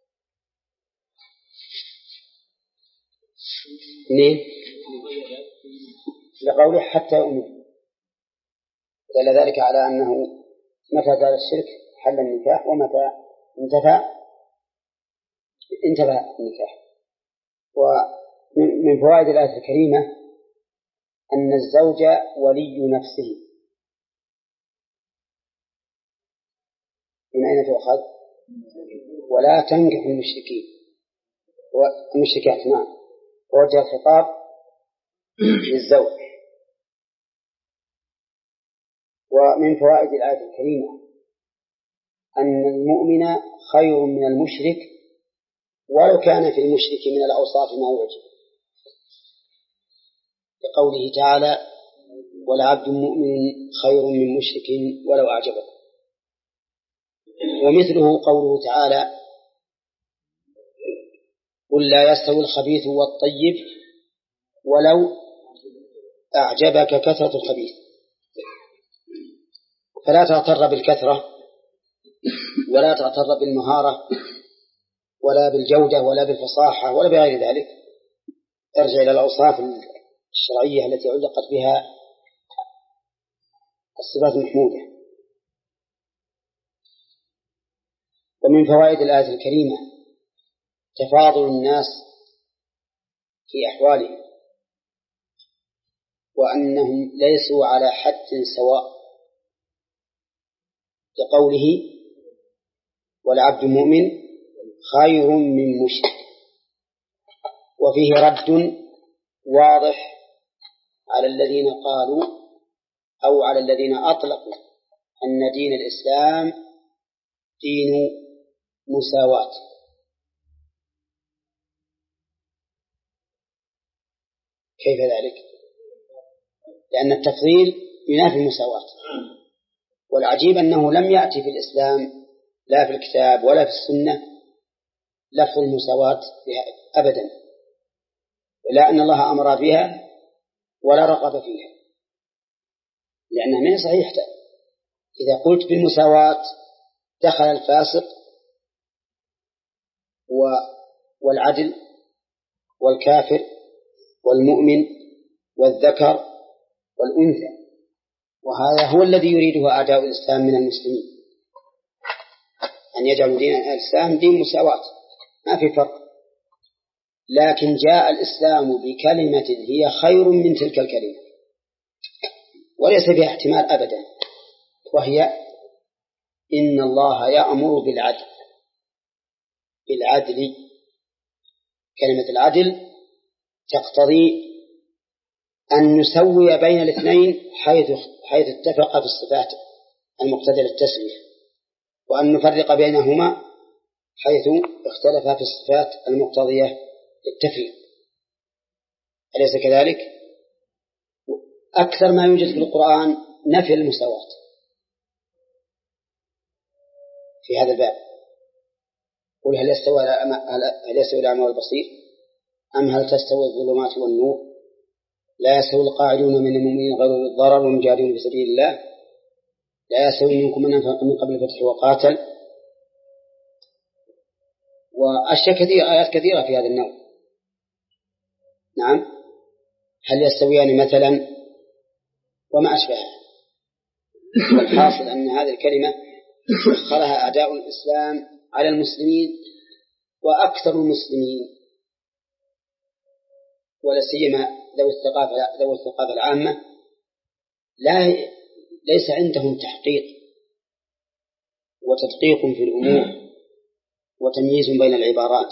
ليه؟ لقوله حتى يؤمن، دل ذلك على أنه متى زال الشرك حل النكاح، ومتى انتفى انتفى النكاح. ومن فوائد الآية الكريمة أن الزوج ولي نفسه. من أين تؤخذ؟ ولا تنكح المشركين والمشركات. نعم، ووجه الخطاب للزوج. ومن فوائد الآية الكريمة أن المؤمن خير من المشرك ولو كان في المشرك من الأوصاف ما يعجب، لقوله تعالى: ولعبد مؤمن خير من مشرك ولو أعجبه. ومثله قوله تعالى: قل لا يستوي الخبيث والطيب ولو أعجبك كثرة الخبيث. فلا تغتر بالكثرة ولا تغتر بالمهارة ولا بالجودة ولا بالفصاحة ولا بغير ذلك، ارجع إلى الأوصاف الشرعية التي علقت بها الصفات المحمودة. ومن فوائد الآية الكريمة تفاضل الناس في أحوالهم، وأنهم ليسوا على حد سواء، لقوله: والعبد مؤمن خير من مشرك. وفيه رد واضح على الذين قالوا أو على الذين أطلقوا أن دين الإسلام دين مساواة. كيف ذلك؟ لأن التفضيل ينافي المساواة، والعجيب أنه لم يأتي في الإسلام لا في الكتاب ولا في السنة لفظ المساواة أبدا، لا أن الله أمر بها ولا رغب فيها، لأنها من صحيح. إذا قلت بالمساواة دخل الفاسق والعدل والكافر والمؤمن والذكر والأنثى، وهذا هو الذي يريده أعداء الإسلام من المسلمين، أن يجعلوا دين الإسلام دين مساواة، ما في فرق. لكن جاء الإسلام بكلمة هي خير من تلك الكلمة وليس فيها احتمال أبدا، وهي: إن الله يأمر بالعدل. بالعدل، كلمة العدل تقتضي أن نسوي بين الاثنين حيث حيث اتفق في الصفات المقتضية للتسوية، وأن نفرق بينهما حيث اختلفا في الصفات المقتضية للتفريق. أليس كذلك؟ أكثر ما يوجد في القرآن نفي المساواة في هذا الباب. قل هل يستوي هل يستوي الأعمى والبصير أم هل تستوي الظلمات والنور؟ لا يستوي القاعدون من المؤمنين غير الضرر والمجاهدون في سبيل الله، لا يستوي منكم من أنفق من قبل الفتح وقاتل، وأشياء كثيرة، آيات كثيرة في هذا النوع. نعم، هل يستويان مثلا وما أشبهها. والحاصل أن هذه الكلمة سخرها أعداء الإسلام على المسلمين، وأكثر المسلمين ولا سيما ذوي الثقافة ذوي الثقافة العامة لا ليس عندهم تحقيق وتدقيق في الأمور وتمييز بين العبارات،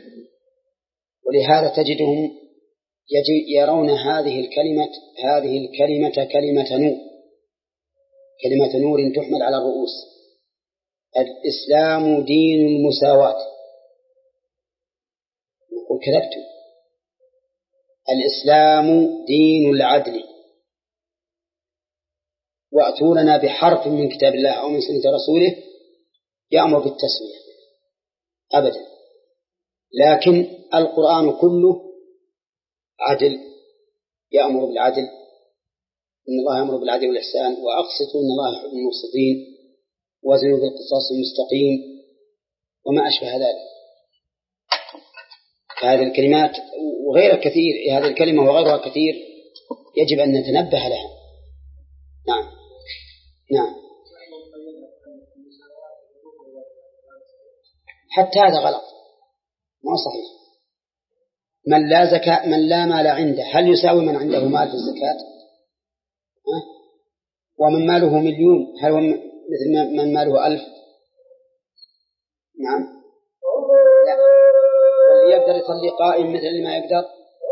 ولهذا تجدهم يرون هذه الكلمة هذه الكلمة كلمة نور، كلمة نور تحمل على الرؤوس. الإسلام دين المساواة. نقول كذبتم، الإسلام دين العدل، وأتوا لنا بحرف من كتاب الله أو من سنة رسوله يأمر بالتسوية أبدا. لكن القرآن كله عدل يأمر بالعدل، إن الله يأمر بالعدل والإحسان، وأقسطوا إن الله يحب المقسطين، وزنوا بالقصاص المستقيم، وما أشبه ذلك. هذه الكلمات وغيرها كثير، هذه الكلمة وغيرها كثير يجب أن نتنبه لها. نعم نعم. حتى هذا غلط، ما صحيح. من لا زكاة، من لا مال عنده، هل يساوي من عنده مال في الزكاة؟ ها؟ ومن ماله مليون هل هو مثل من ماله ألف؟ نعم لا. واللي يقدر يصلي قائم مثل اللي ما يقدر.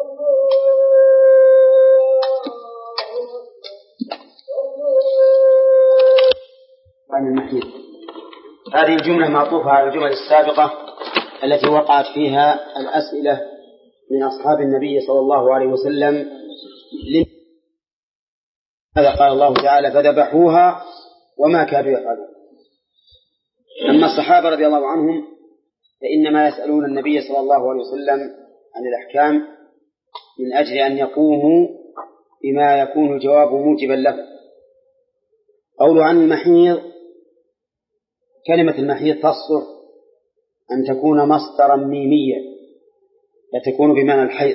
عن المحيط، هذه الجملة معطوفة على الجمل السابقة التي وقعت فيها الأسئلة من أصحاب النبي صلى الله عليه وسلم. هذا قال الله تعالى فذبحوها وما كادوا يفعلون. أما الصحابة رضي الله عنهم فإنما يسألون النبي صلى الله عليه وسلم عن الأحكام من أجل أن يقوموا بما يكون الجواب موجبا له. قول عن المحيض، كلمة المحيض تصلح أن تكون مصدرا ميميا فتكون بمعنى الحيض،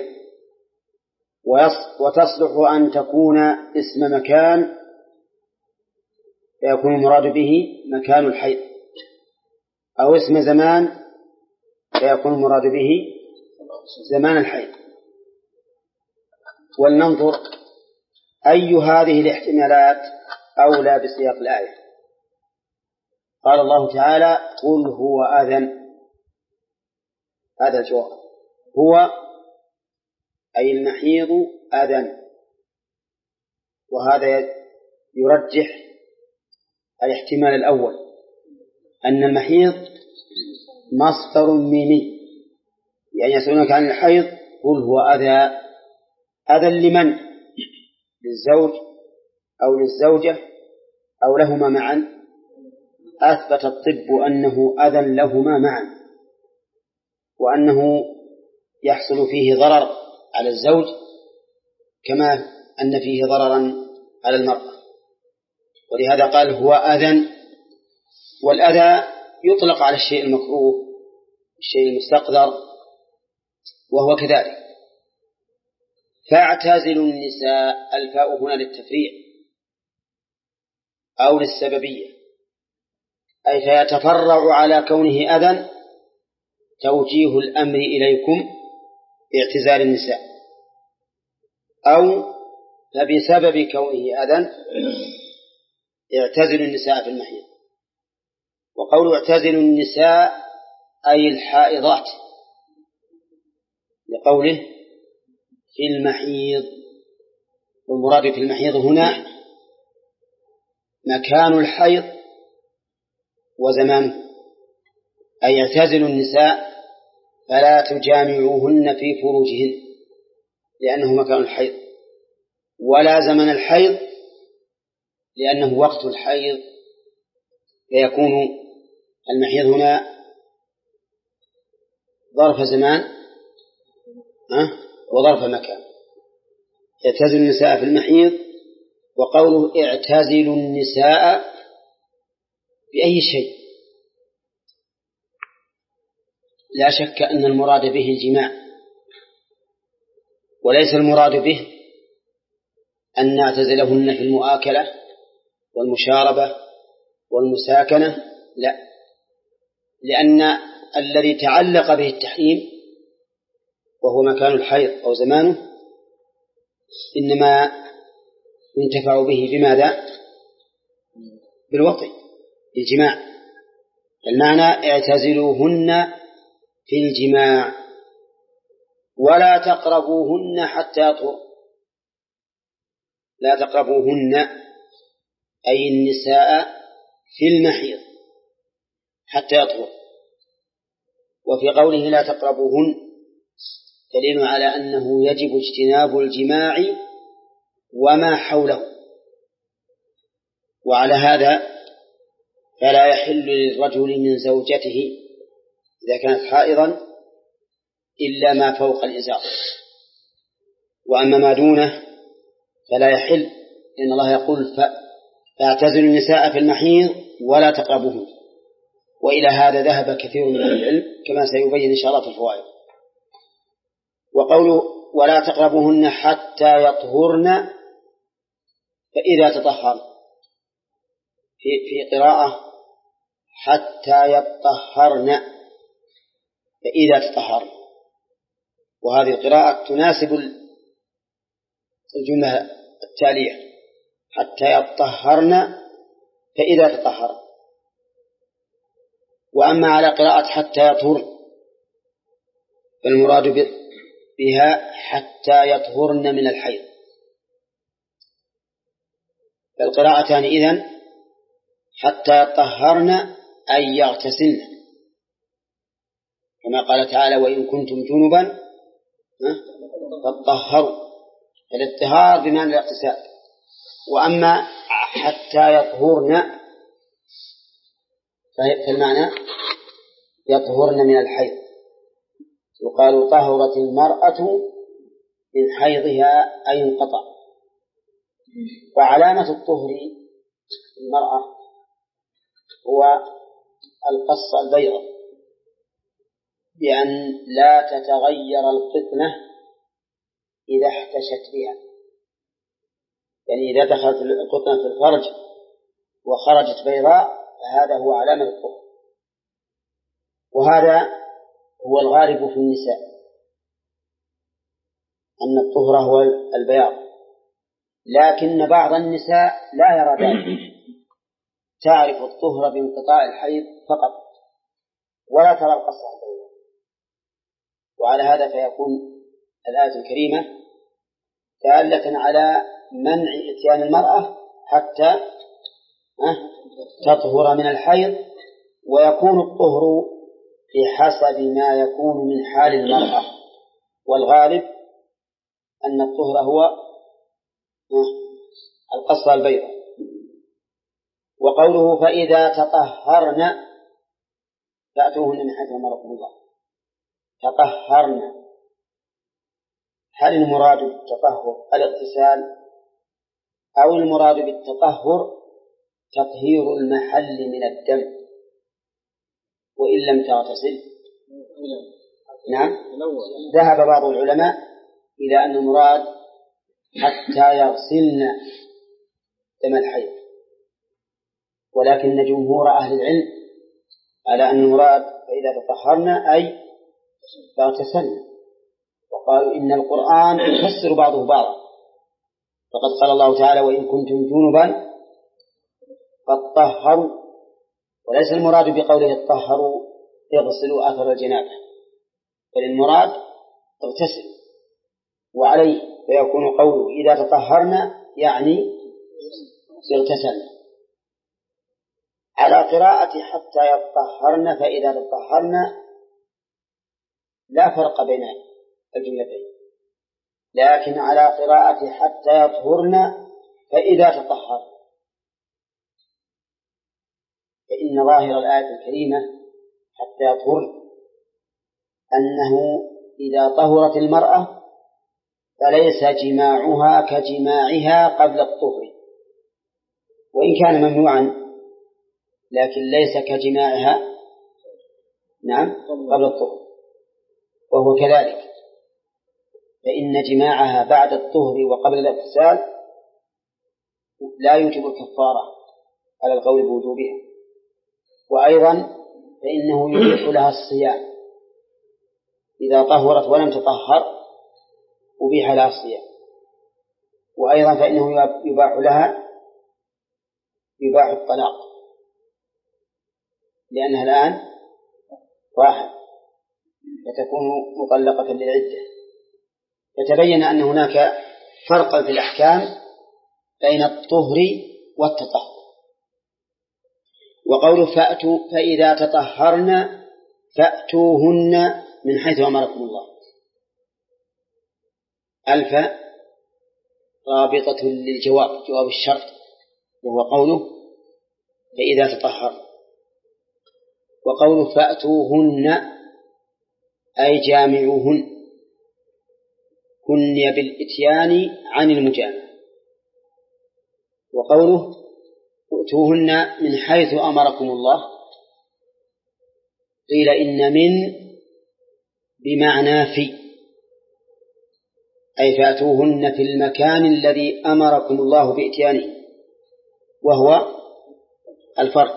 وتصلح أن تكون اسم مكان فيكون المراد به مكان الحيض، أو اسم زمان فيكون المراد به زمان الحيض. ولننظر أي هذه الاحتمالات أولى بسياق الآية. قال الله تعالى قل هو أذن، هذا الجواب، هو أي المحيض أذن، وهذا يرجح الاحتمال الأول أن المحيض مصدر ميمي، يعني يسألونك عن الحيض قل هو أذى. أذى لمن؟ للزوج أو للزوجة أو لهما معا؟ أثبت الطب أنه أذى لهما معا، وأنه يحصل فيه ضرر على الزوج كما أن فيه ضررا على المرأة، ولهذا قال هو أذى. والأذى يطلق على الشيء المكروه، الشيء المستقذر، وهو كذلك. فاعتزلوا النساء، الفاء هنا للتفريع أو للسببية، أي فيتفرع على كونه أذى توجيه الأمر إليكم باعتزال النساء، أو فبسبب كونه أذى اعتزلوا النساء في المحيض. وقول اعتزلوا النساء أي الحائضات، لقوله في المحيض، والمراد في المحيض هنا مكان الحيض وزمانه، أي اعتزلوا النساء فلا تجامعوهن في فروجهن لأنه مكان الحيض، ولا زمن الحيض لأنه وقت الحيض، فيكون المحيض هنا ظرف زمان وظرف مكان. اعتزلوا النساء في المحيض، وقوله اعتزلوا النساء بأي شيء، لا شك أن المراد به الجماع، وليس المراد به أن نعتزلهن في المؤاكلة والمشاربة والمساكنة، لا، لأن الذي تعلق به التحريم وهو مكان الحيض أو زمانه إنما ينتفع به بماذا؟ بالوطي، بالجماع. المعنى اعتزلوهن في الجماع ولا تقربوهن حتى يطهر. لا تقربوهن أي النساء في المحيض حتى يطهر. وفي قوله لا تقربوهن دليل على أنه يجب اجتناب الجماع وما حوله، وعلى هذا فلا يحل للرجل من زوجته إذا كانت حائضا إلا ما فوق الإزار، وأما ما دونه فلا يحل، لأن الله يقول فاعتزلوا النساء في المحيض ولا تقربوهن. وإلى هذا ذهب كثير من العلم كما سيبين إن شاء الله في الفوائد. وقوله ولا تقربوهن حتى يطهرن فإذا تطهرن، في, في قراءة حتى يطهرن فإذا تطهرن، وهذه القراءة تناسب الجملة التالية حتى يطهرن فإذا تطهرن. وأما على قراءة حتى يطهرن فالمراد بها حتى يطهرن من الحيض. فالقراءتان إذن حتى يطهرن أي يغتسلن، كما قال تعالى وإن كنتم جنبا فاطهروا، الاطهار بمعنى الاغتسال. وأما حتى يطهرن فالمعنى يطهرن من الحيض، يقال طهرت المرأة من حيضها أي انقطع. وعلامة الطهر المرأة هو القصة البيضاء، بأن لا تتغير القطنة إذا احتشت بها، يعني إذا دخلت القطنة في الفرج وخرجت بيضاء فهذا هو علامة الطهر. وهذا هو الغالب في النساء أن الطهر هو البياض، لكن بعض النساء لا يرى ذلك، تعرف الطهر بانقطاع الحيض فقط ولا ترى القصة البيضاء. وعلى هذا فيكون الآية الكريمة دالة على منع إتيان المرأة حتى تطهر من الحيض، ويكون الطهر بحسب ما يكون من حال المرأة، والغالب أن الطهر هو القصة البيضاء. وقوله فإذا تطهرن فأتوهن من حيث أمركم الله، تطهرن، هل المراد بالتطهر الاغتسال أو المراد بالتطهر تطهير المحل من الدم وإن لم تغتسل؟ نعم، ذهب بعض العلماء إلى أن المراد حتى يغسلن دم الحيض، ولكن جمهور أهل العلم على أن المراد فإذا تطهرن أي تغتسلن، وقالوا إن القرآن يفسر بعضه بعضا، فقد قال الله تعالى وإن كنتم جنبا فاطهروا، وليس المراد بقوله اطهروا اغسلوا آثر الجنابة، بل المراد اغتسل. وعليه فيكون قوله إذا تطهرنا يعني اغتسلنا. على قراءة حتى يطهرن فإذا تطهرن لا فرق بين الجملتين، لكن على قراءة حتى يطهرن فإذا تطهرن، فإن ظاهر الآية الكريمة حتى يطهرن أنه إذا طهرت المرأة فليس جماعها كجماعها قبل الطهر، وإن كان ممنوعا لكن ليس كجماعها نعم قبل الطهر. وهو كذلك، فإن جماعها بعد الطهر وقبل الاغتسال لا يوجب الكفارة على القول بوجوبها، وأيضا فإنه يبيح لها الصيام إذا طهرت ولم تطهر أبيح لها الصيام، وأيضا فإنه يباح لها يباح الطلاق لأنها الآن واحد فتكون مطلقة للعدة. فتبين أن هناك فرقا في الأحكام بين الطهر والتطهر. وقوله فأتوا فإذا تطهرن فأتوهن من حيث أمركم الله، ألف رابطة للجواب، جواب الشرط، وهو قوله فإذا تطهرن. وقوله فأتوهن أي جامعوهن، كني بالإتيان عن المجامعة، وقوله ائتوهن من حيث أمركم الله، قيل إن من بمعنى في، أي فأتوهن في المكان الذي أمركم الله بإتيانه وهو الفرج.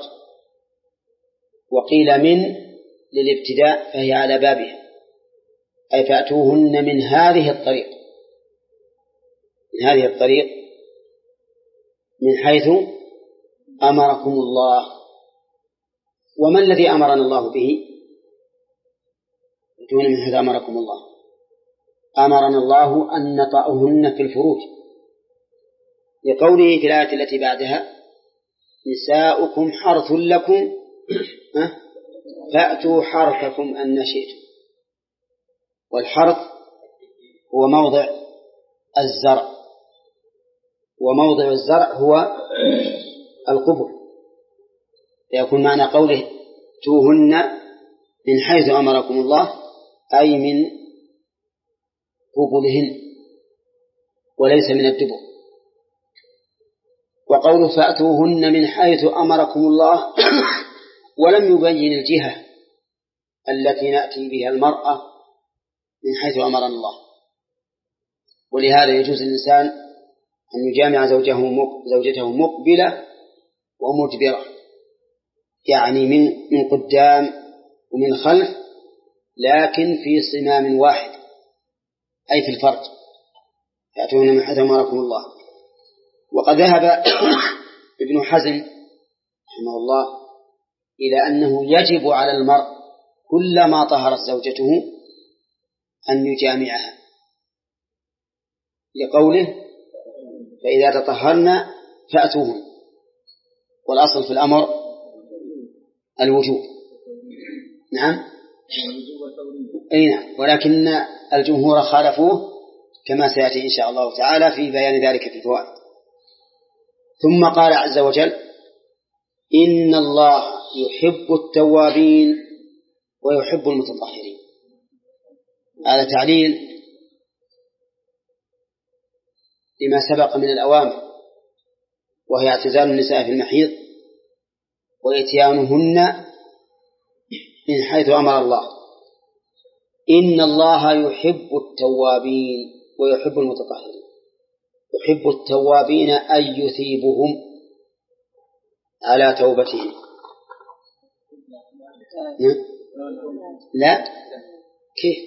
وقيل من للابتداء فهي على بابها، أي فأتوهن من هذه الطريق، من هذه الطريق من حيث أمركم الله. وما الذي أمرنا الله به؟ أتوهن من حيث أمركم الله، أمرنا الله أن نطأهن في الفروج، لقوله في الآية التي بعدها نساؤكم حرث لكم فأتوا حرثكم أن شئتم. والحرث هو موضع الزرع، وموضع الزرع هو القبر، يكون معنى قوله توهن من حيث أمركم الله أي من قبلهن وليس من الدبر. وقوله فأتوهن من حيث أمركم الله ولم يبين الجهة التي نأتي بها المرأة من حيث أمرنا الله. ولهذا يجوز الإنسان أن يجامع زوجه زوجته مقبلة ومدبرة، يعني من من قدام ومن خلف، لكن في صمام واحد أي في الفرج. فأتوهن من حيث أمركم الله. وقد ذهب ابن حزم رحمه الله إلى أنه يجب على المرء كلما طهرت زوجته أن يجامعها، لقوله فإذا تطهرن فأتوهن، والأصل في الأمر الوجوب. نعم أي نعم، ولكن الجمهور خالفوه كما سيأتي إن شاء الله تعالى في بيان ذلك في الفوائد. ثم قال عز وجل إن الله يحب التوابين ويحب المتطهرين. هذا تعليل لما سبق من الأوامر، وهي اعتزال النساء في المحيض وإتيانهن من حيث أمر الله. إن الله يحب التوابين ويحب المتطهرين. يحب التوابين أي يثيبهم على توبتهم. لا كيف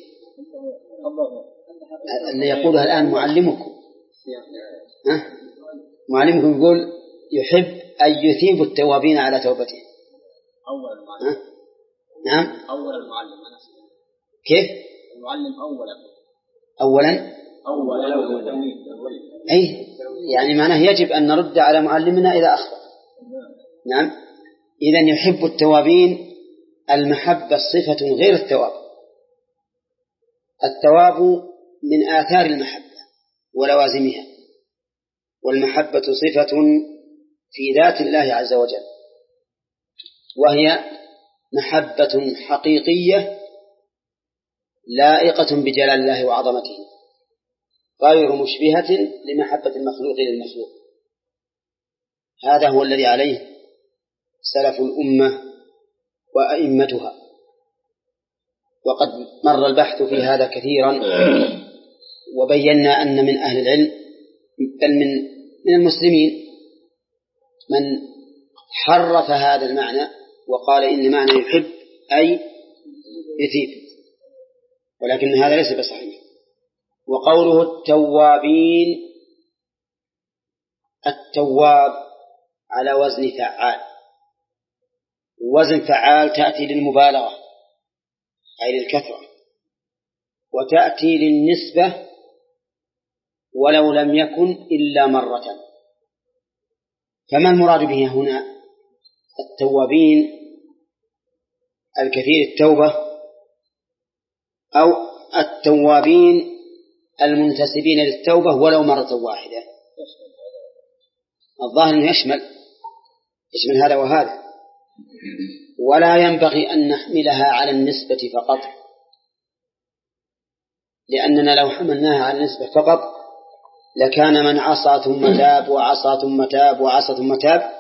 اللي يقولها الآن معلمكم ها؟ معلمكم يقول يحب أن يثيب التوابين على توبتهم. أول المعلم. نعم أول المعلم. كيف المعلم أولا أولا أولا أي يعني معناه يجب أن نرد على معلمنا إذا أخطأ. نعم إذن يحب التوابين المحبة صفة غير الثواب. الثواب من آثار المحبة ولوازمها، والمحبة صفة في ذات الله عز وجل، وهي محبة حقيقية لائقة بجلال الله وعظمته، غير مشبهة لمحبة المخلوق للمخلوق. هذا هو الذي عليه سلف الأمة وأئمتها، وقد مر البحث في هذا كثيرا، وبينا أن من أهل العلم بل من من المسلمين من حرف هذا المعنى وقال إن معنى يحب أي يثيب، ولكن هذا ليس بصحيح. وقوله التوابين، التواب على وزن فعال، وزن فعال تأتي للمبالغة أي للكثرة، وتأتي للنسبة ولو لم يكن إلا مرة. فما المراد به هنا؟ التوابين الكثير التوبة، أو التوابين المنتسبين للتوبة ولو مرة واحدة؟ الظاهر أنه يشمل يشمل هذا وهذا، ولا ينبغي أن نحملها على النسبة فقط، لأننا لو حملناها على النسبة فقط لكان من عصى ثم تاب وعصى ثم تاب وعصى ثم تاب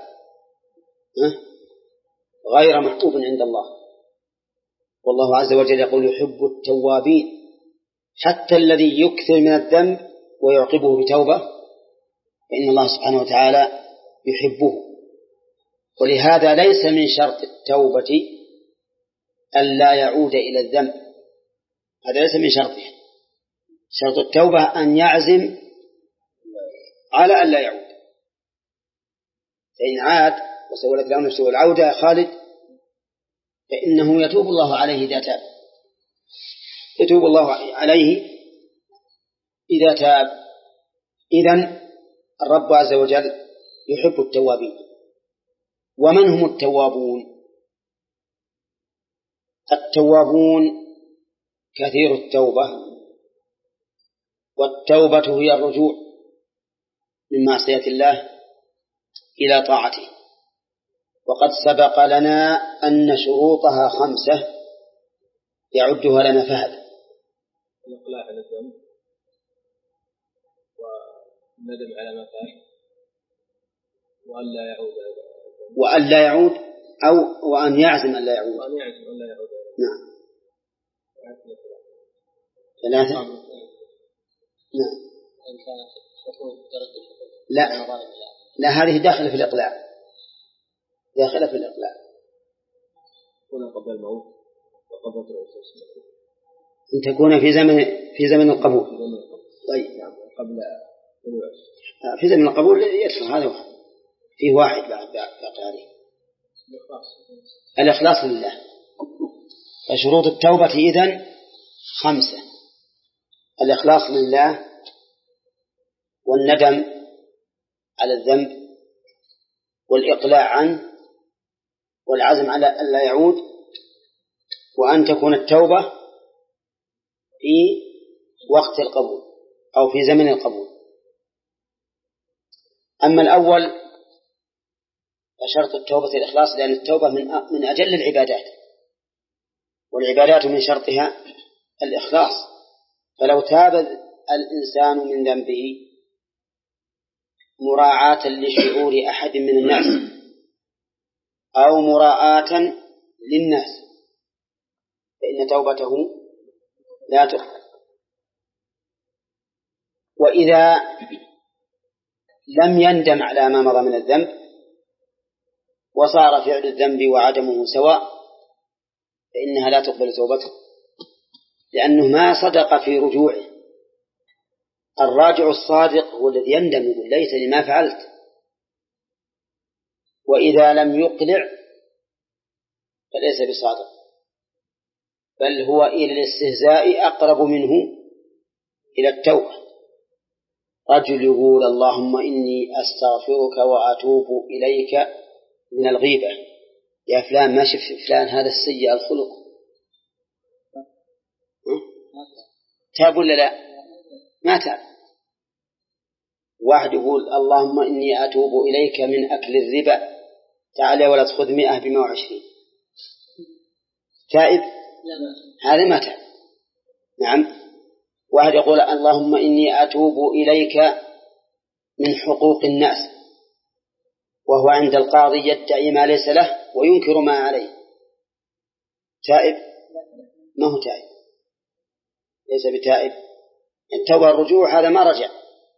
غير محبوب عند الله. والله عز وجل يقول يحب التوابين، حتى الذي يكثر من الذنب ويعقبه بتوبة فإن الله سبحانه وتعالى يحبه. ولهذا ليس من شرط التوبة ألا يعود إلى الذنب، هذا ليس من شرطه. شرط التوبة أن يعزم على ألا يعود، فإن عاد وسولت له نفسه العودة يا خالد فإنه يتوب الله عليه إذا تاب، يتوب الله عليه إذا تاب. إذن الرب عز وجل يحب التوابين. ومن هم التوابون؟ التوابون كثير التوبة، والتوبة هي الرجوع من معصية الله إلى طاعته. وقد سبق لنا أن شروطها خمسة يعدها لنا فهد: الإقلاع عن الذنب، والندم على ما فعل، وأن لا يعود وأن لا يعود أو وأن يعزم أن لا يعود. وأن يعزم أن لا يعود. نعم. ثلاثة. نعم. لا لا هذه داخلة في الإقلاع، داخلة في الإقلاع. تكون قبل الموت وقبل أن تكون في زمن في زمن القبول. طيب. قبل في زمن القبول يدخل هذا واحد، فيه واحد بعد باقي عليه. الإخلاص لله. فشروط التوبة إذن خمسة: الإخلاص لله، والندم على الذنب، والإقلاع عنه، والعزم على أن لا يعود، وأن تكون التوبة في وقت القبول أو في زمن القبول. أما الأول فشرط التوبة الإخلاص، لأن التوبة من من أجل العبادات، والعبادات من شرطها الإخلاص. فلو تاب الإنسان من ذنبه مراعاة لشعور أحد من الناس أو مراعاة للناس فإن توبته لا تقبل. وإذا لم يندم على ما مضى من الذنب وصار فعل الذنب وعدمه سواء فإنها لا تقبل توبته، لأنه ما صدق في رجوعه. الراجع الصادق هو الذي يندم يقول ليتني ما فعلت. وإذا لم يقلع فليس بصادق، بل هو إلى الاستهزاء أقرب منه إلى التوبة. رجل يقول اللهم إني أستغفرك وأتوب إليك من الغيبة، يا فلان ما شفت فلان هذا السيء الخلق، تاب ولا لا؟ ما تاب. واحد يقول اللهم إني أتوب إليك من أكل الربا، تعالى ولا تأخذ مئة بمئة وعشرين، تائب؟ هذا ما تاب. نعم. واحد يقول اللهم إني أتوب إليك من حقوق الناس، وهو عند القاضي يدعي ما ليس له وينكر ما عليه، تائب؟ ما هو تائب، ليس بتائب. التوبة الرجوع هذا ما رجع.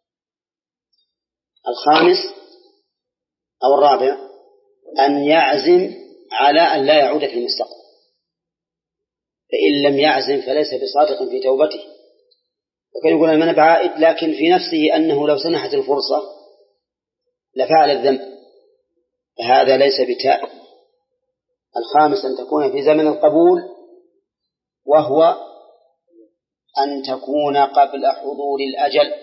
الخامس أو الرابع أن يعزم على أن لا يعود في المستقبل، فإن لم يعزم فليس بصادق في توبته. وكان يقول أنا بعائد، لكن في نفسه أنه لو سنحت الفرصة لفعل الذنب، فهذا ليس بتائب. الخامس أن تكون في زمن القبول، وهو أن تكون قبل حضور الأجل،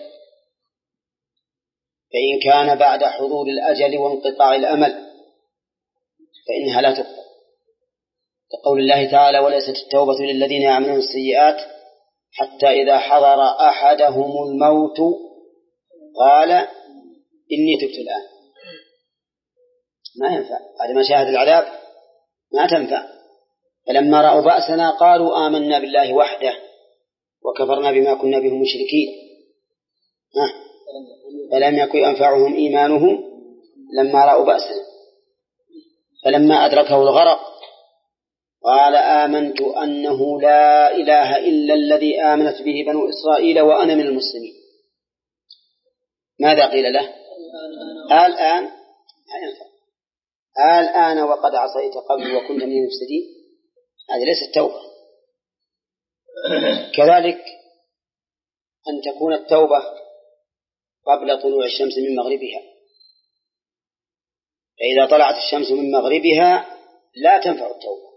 فإن كان بعد حضور الأجل وانقطاع الأمل فإنها لا تقبل، كقول الله تعالى وليست التوبة للذين يعملون السيئات حتى إذا حضر أحدهم الموت قال إني تبت الآن. ما ينفع، بعد ما شاهد العذاب ما تنفع. فلما رأوا بأسنا قالوا آمنا بالله وحده وكفرنا بما كنا به مشركين. ها فلم يكن ينفعهم إيمانهم لما رأوا بأسنا فلما أدركه الغرق قال آمنت أنه لا إله إلا الذي آمنت به بنو إسرائيل وأنا من المسلمين. ماذا قيل له؟ الآن الآن وقد عصيت قبل وكنت من المفسدين. هذه ليست توبة. كذلك أن تكون التوبة قبل طلوع الشمس من مغربها، فإذا طلعت الشمس من مغربها لا تنفع التوبة.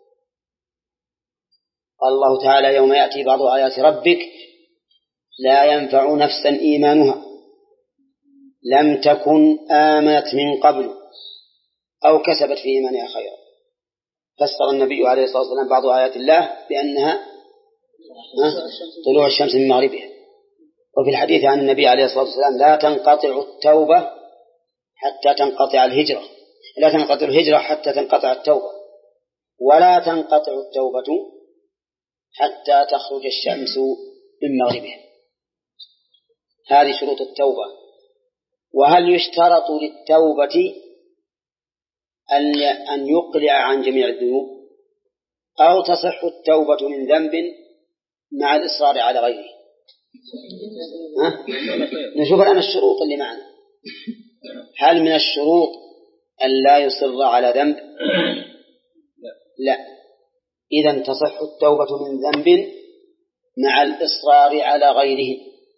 قال الله تعالى يوم يأتي بعض آيات ربك لا ينفع نفسا إيمانها لم تكن آمنت من قبل أو كسبت في إيمانها خيرا. فسر النبي عليه الصلاة والسلام بعض آيات الله بأنها طلوع الشمس من مغربها. وفي الحديث عن النبي عليه الصلاة والسلام لا تنقطع التوبة حتى تنقطع الهجرة لا تنقطع الهجرة حتى تنقطع التوبة ولا تنقطع التوبة حتى تخرج الشمس من مغربها. هذه شروط التوبة. وهل يشترط للتوبة أن يقلع عن جميع الذنوب أو تصح التوبة من ذنب مع الإصرار على غيره؟ ها؟ نشوف الآن الشروط اللي معنا. هل من الشروط أن لا يصر على ذنب؟ لا. إذن تصح التوبة من ذنب مع الإصرار على غيره.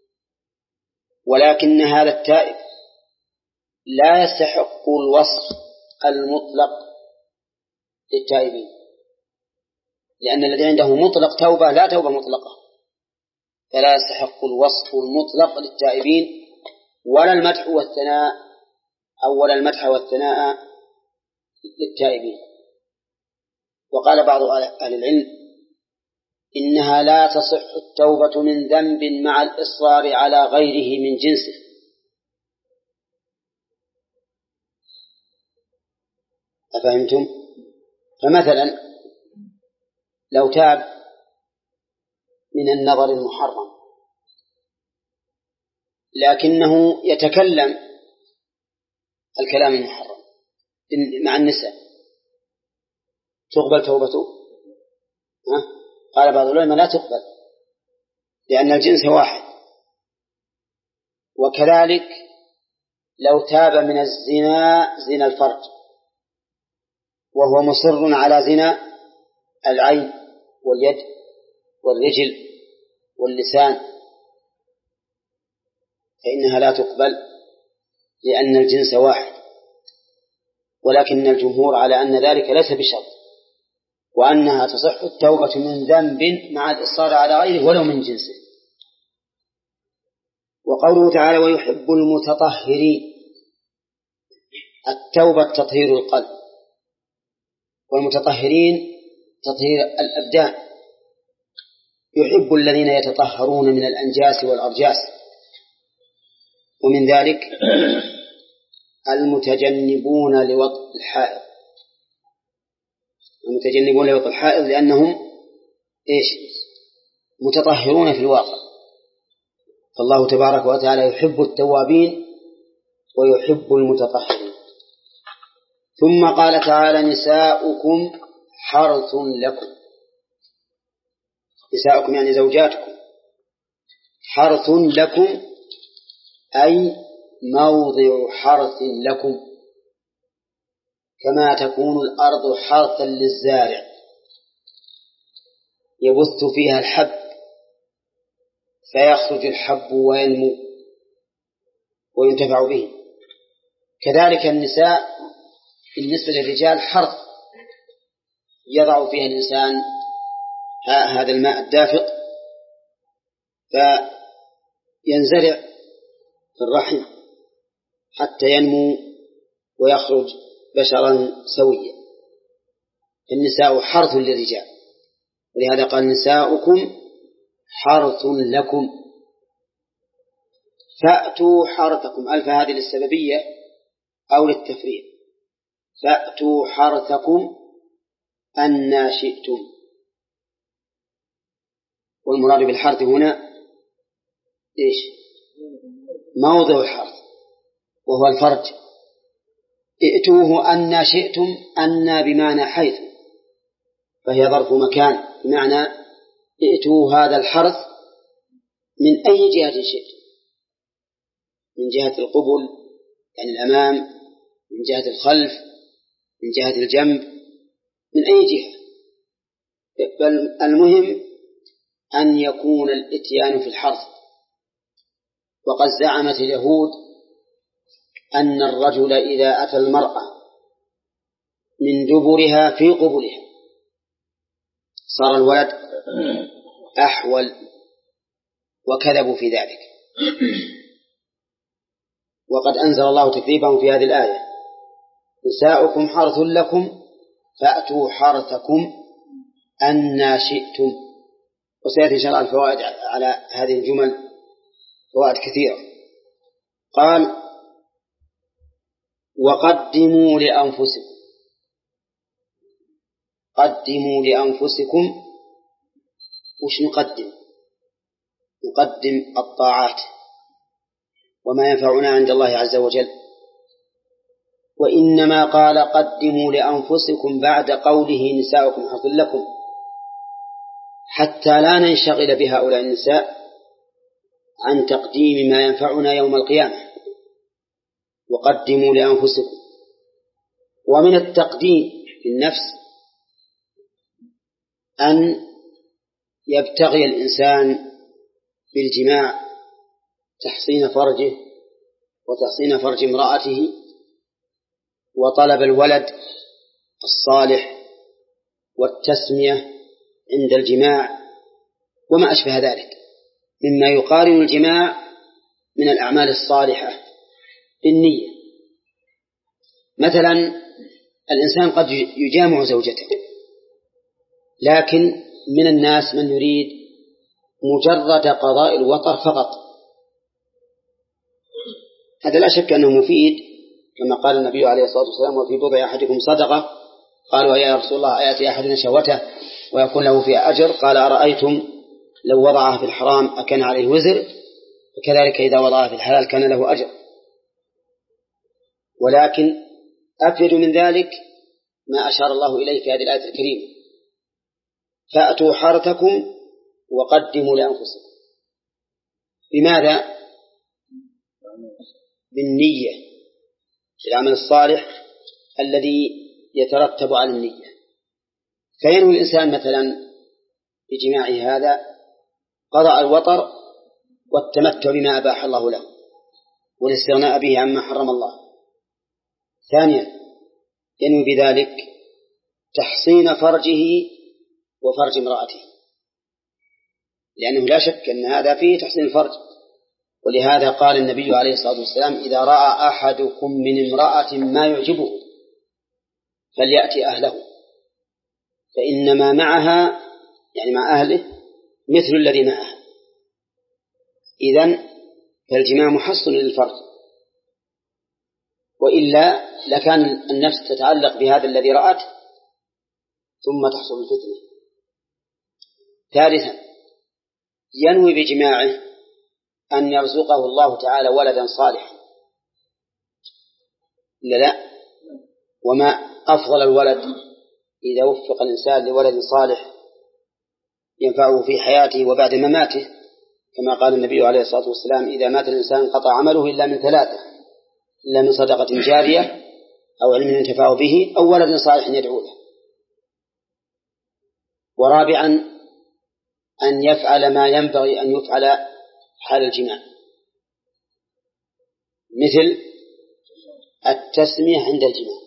ولكن هذا التائب لا يستحق الوصف المطلق للتائبين، لأن الذي عنده مطلق توبة لا توبة مطلقة، فلا يستحق الوصف المطلق للتائبين ولا المدح والثناء أو ولا المدح والثناء للتائبين. وقال بعض أهل العلم إنها لا تصح التوبة من ذنب مع الإصرار على غيره من جنسه. أفهمتم؟ فمثلا لو تاب من النظر المحرم لكنه يتكلم الكلام المحرم مع النساء تقبل توبته؟ ها؟ قال بعض العلماء لا تقبل لأن الجنس واحد. وكذلك لو تاب من الزنا زنا الفرج وهو مصر على زنا العين واليد والرجل واللسان فإنها لا تقبل لأن الجنس واحد. ولكن الجمهور على أن ذلك ليس بشرط وأنها تصح التوبة من ذنب مع الإصرار على غيره ولو من جنسه. وقوله تعالى ويحب المتطهرين، التوبة تطهير القلب والمتطهرين تطهير الأبدان. يحب الذين يتطهرون من الأنجاس والأرجاس، ومن ذلك المتجنبون لوطء الحائض المتجنبون لوطء الحائض لأنهم إيش متطهرون في الواقع. فالله تبارك وتعالى يحب التوابين ويحب المتطهرين. ثم قال تعالى نساؤكم حرث لكم. نساؤكم يعني زوجاتكم حرث لكم أي موضع حرث لكم، كما تكون الأرض حرثا للزارع يبث فيها الحب فيخرج الحب وينمو وينتفع به. كذلك النساء بالنسبة للرجال حرث يضع فيها الإنسان هذا الماء الدافق فينزرع في الرحم حتى ينمو ويخرج بشرا سويا. النساء حرث للرجال، ولهذا قال نساؤكم حرث لكم. فأتوا حرثكم، ألف هذه للسببية أو للتفريق. فأتوا حرثكم أن شئتم. والمراد بالحرث هنا إيش؟ موضع الحرث وهو الفرج. ائتوه أن شئتم، أن بمعنى حيث، فهي ظرف مكان، بمعنى ائتوه هذا الحرث من أي جهة شئتم، من جهة القبل يعني الأمام، من جهة الخلف، من جهة الجنب، من أي جهة، بل المهم أن يكون الإتيان في الحرث. وقد زعمت اليهود أن الرجل إذا أتى المرأة من دبرها في قبلها صار الولد أحول، وكذبوا في ذلك. وقد أنزل الله تكذيبهم في هذه الآية: نساؤكم حرث لكم فأتوا حرثكم أن شئتم. وسيأتي إن شاء الله الفوائد على هذه الجمل فوائد كثيرة. قال: وقدموا لأنفسكم. قدموا لأنفسكم، وش نقدم؟ نقدم الطاعات وما ينفعنا عند الله عز وجل. وإنما قال قدموا لأنفسكم بعد قوله نساؤكم حرث لكم حتى لا ننشغل بهؤلاء النساء عن تقديم ما ينفعنا يوم القيامة. وقدموا لأنفسكم. ومن التقديم في النفس أن يبتغي الإنسان بالجماع تحصين فرجه وتحصين فرج امرأته، وطلب الولد الصالح والتسمية عند الجماع وما أشبه ذلك مما يقارن الجماع من الأعمال الصالحة بالنية. مثلا الإنسان قد يجامع زوجته، لكن من الناس من يريد مجرد قضاء الوطر فقط، هذا لا شك أنه مفيد، كما قال النبي عليه الصلاة والسلام: وفي بضع أحدكم صدقة. قالوا: يا رسول الله أيأتي أحدنا شهوته ويكون له فيها أجر؟ قال: أرأيتم لو وضعها في الحرام أكان عليه وزر؟ فكذلك إذا وضعها في الحلال كان له أجر. ولكن أفيد من ذلك ما أشار الله إليه في هذه الآية الكريمة: فأتوا حرثكم وقدموا لأنفسكم. بماذا؟ بالنية، العمل الصالح الذي يترتب على النية. فينوي الإنسان مثلا بجماع هذا قضاء الوطر والتمتع بما أباح الله له والاستغناء به عما حرم الله. ثانيا ينوي بذلك تحصين فرجه وفرج امرأته، لأنه لا شك أن هذا فيه تحصين الفرج. ولهذا قال النبي عليه الصلاة والسلام: إذا رأى أحدكم من امرأة ما يعجبه فليأتي أهله، فإنما معها يعني مع أهله مثل الذي معها. إذن فالجماع محصن للفرج، وإلا لكان النفس تتعلق بهذا الذي رأت ثم تحصل الفتنة. ثالثا ينوي بجماعه أن يرزقه الله تعالى ولدا صالحا، إلا لا؟ وما أفضل الولد إذا وفق الإنسان لولد صالح ينفعه في حياته وبعد مماته، كما قال النبي عليه الصلاة والسلام: إذا مات الإنسان قطع عمله إلا من ثلاثة، إلا من صدقة جارية أو علم ينتفع به أو ولد صالح يدعو له. ورابعا أن يفعل ما ينبغي أن يفعل حال الجماع، مثل التسمية عند الجماع،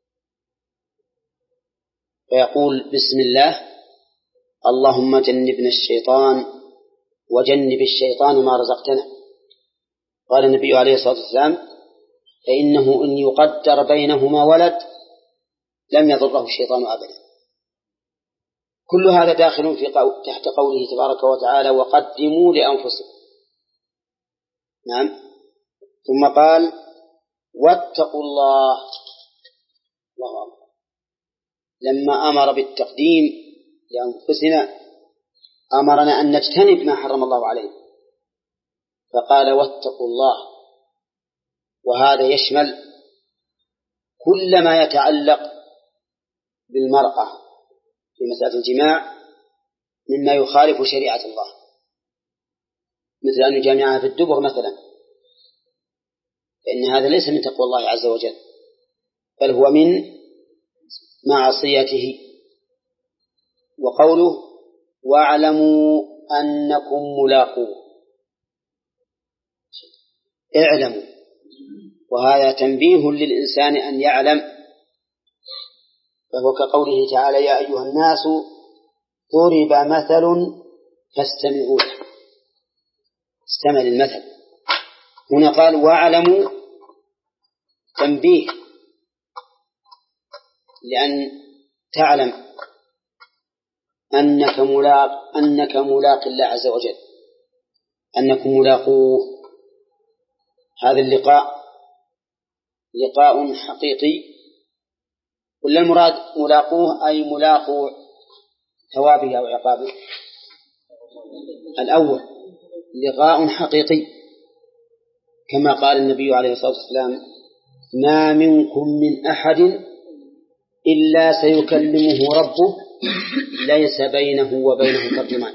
فيقول: بسم الله، اللهم جنبنا الشيطان وجنب الشيطان ما رزقتنا. قال النبي عليه الصلاة والسلام: فإنه إن يقدر بينهما ولد لم يضره الشيطان أبدا. كل هذا داخل في قول تحت قوله تبارك وتعالى: وقدموا لأنفسكم. نعم. ثم قال: واتقوا الله. الله أكبر. لما أمر بالتقديم لأنفسنا أمرنا أن نجتنب ما حرم الله عليه، فقال: واتقوا الله. وهذا يشمل كل ما يتعلق بالمرأة في مسألة الجماع مما يخالف شريعة الله، مثل أن يجامعها في الدبر مثلا، فإن هذا ليس من تقوى الله عز وجل، بل هو من معصيته. وقوله واعلموا أنكم ملاقوه، اعلموا، وهذا تنبيه للإنسان أن يعلم، فهو كقوله تعالى يا أيها الناس ضرب مثل فاستمعوا له، استمع للمثل. هنا قال واعلموا تنبيه لأن تعلم أنك ملاق أنك ملاق الله عز وجل، أنكم ملاقوه. هذا اللقاء لقاء حقيقي، ولا المراد ملاقوه أي ملاقو ثوابه أو عقابه؟ الأول لقاء حقيقي، كما قال النبي عليه الصلاة والسلام ما منكم من أحد إلا سيكلمه ربه ليس بينه وبينه ترجمان.